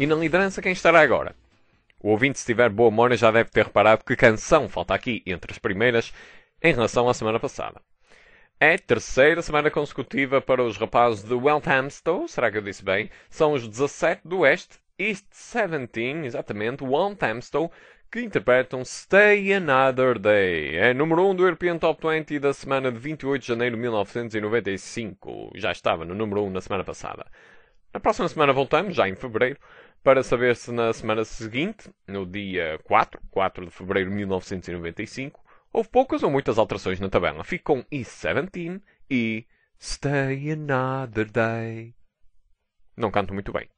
E na liderança quem estará agora? O ouvinte, se tiver boa memória, já deve ter reparado que canção falta aqui entre as primeiras em relação à semana passada. É a terceira semana consecutiva para os rapazes de Walthamstow, será que eu disse bem? São os 17 do Oeste, East 17, exatamente, Walthamstow, que interpretam Stay Another Day. É número 1 do European Top 20 da semana de 28 de janeiro de 1995. Já estava no número 1 na semana passada. Na próxima semana voltamos, já em fevereiro, para saber se na semana seguinte, no dia 4 de fevereiro de 1995, houve poucas ou muitas alterações na tabela. Fico com E17 e Stay Another Day. Não canto muito bem.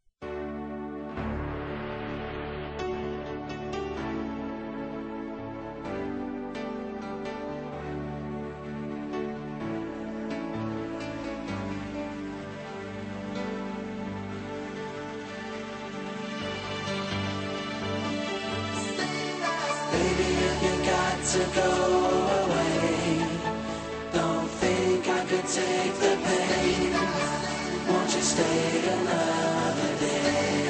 Baby, if you got to go away, don't think I could take the pain. Won't you stay another day?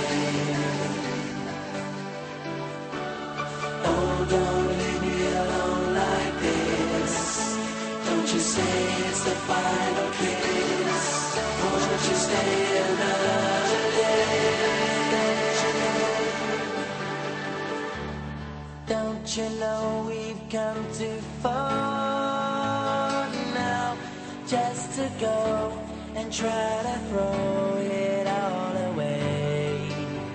Oh, don't leave me alone like this. Don't you say it's the final kiss. Won't you stay another day? Don't you know we've come too far now just to go and try to throw it all away?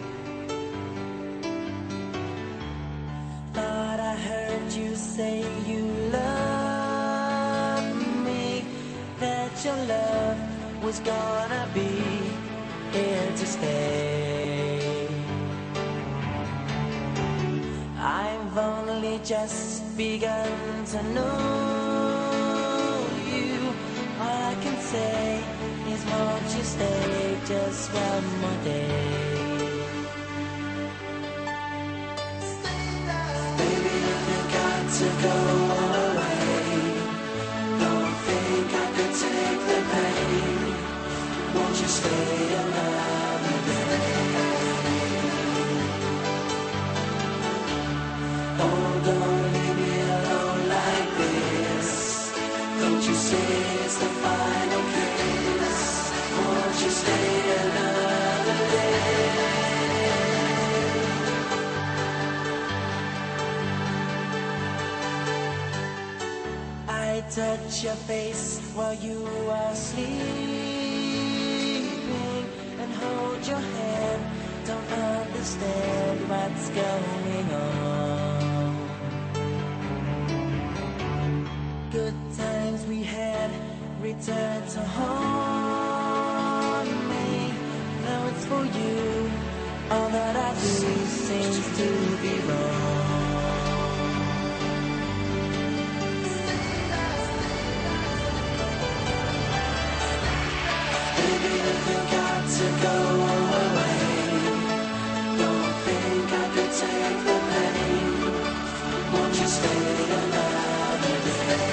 Thought I heard you say you love me, that your love was gonna be here to stay. I've only just begun to know you. All I can say is won't you stay just one more day? Baby, if you got to go away, don't think I could take the pain. Won't you stay another day? Oh, don't leave me alone like this. Don't you say it's the final kiss. Won't you stay another day? I touch your face while you are sleeping and hold your hand. Don't understand what's going on. Good times we had return to haunt me. Now it's for you. All that I do seems to be wrong. Baby, if you got to go away, don't think I could take the pain. Won't you stay another day?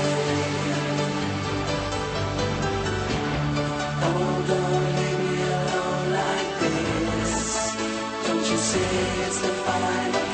Oh, don't leave me alone like this. Don't you say it's the final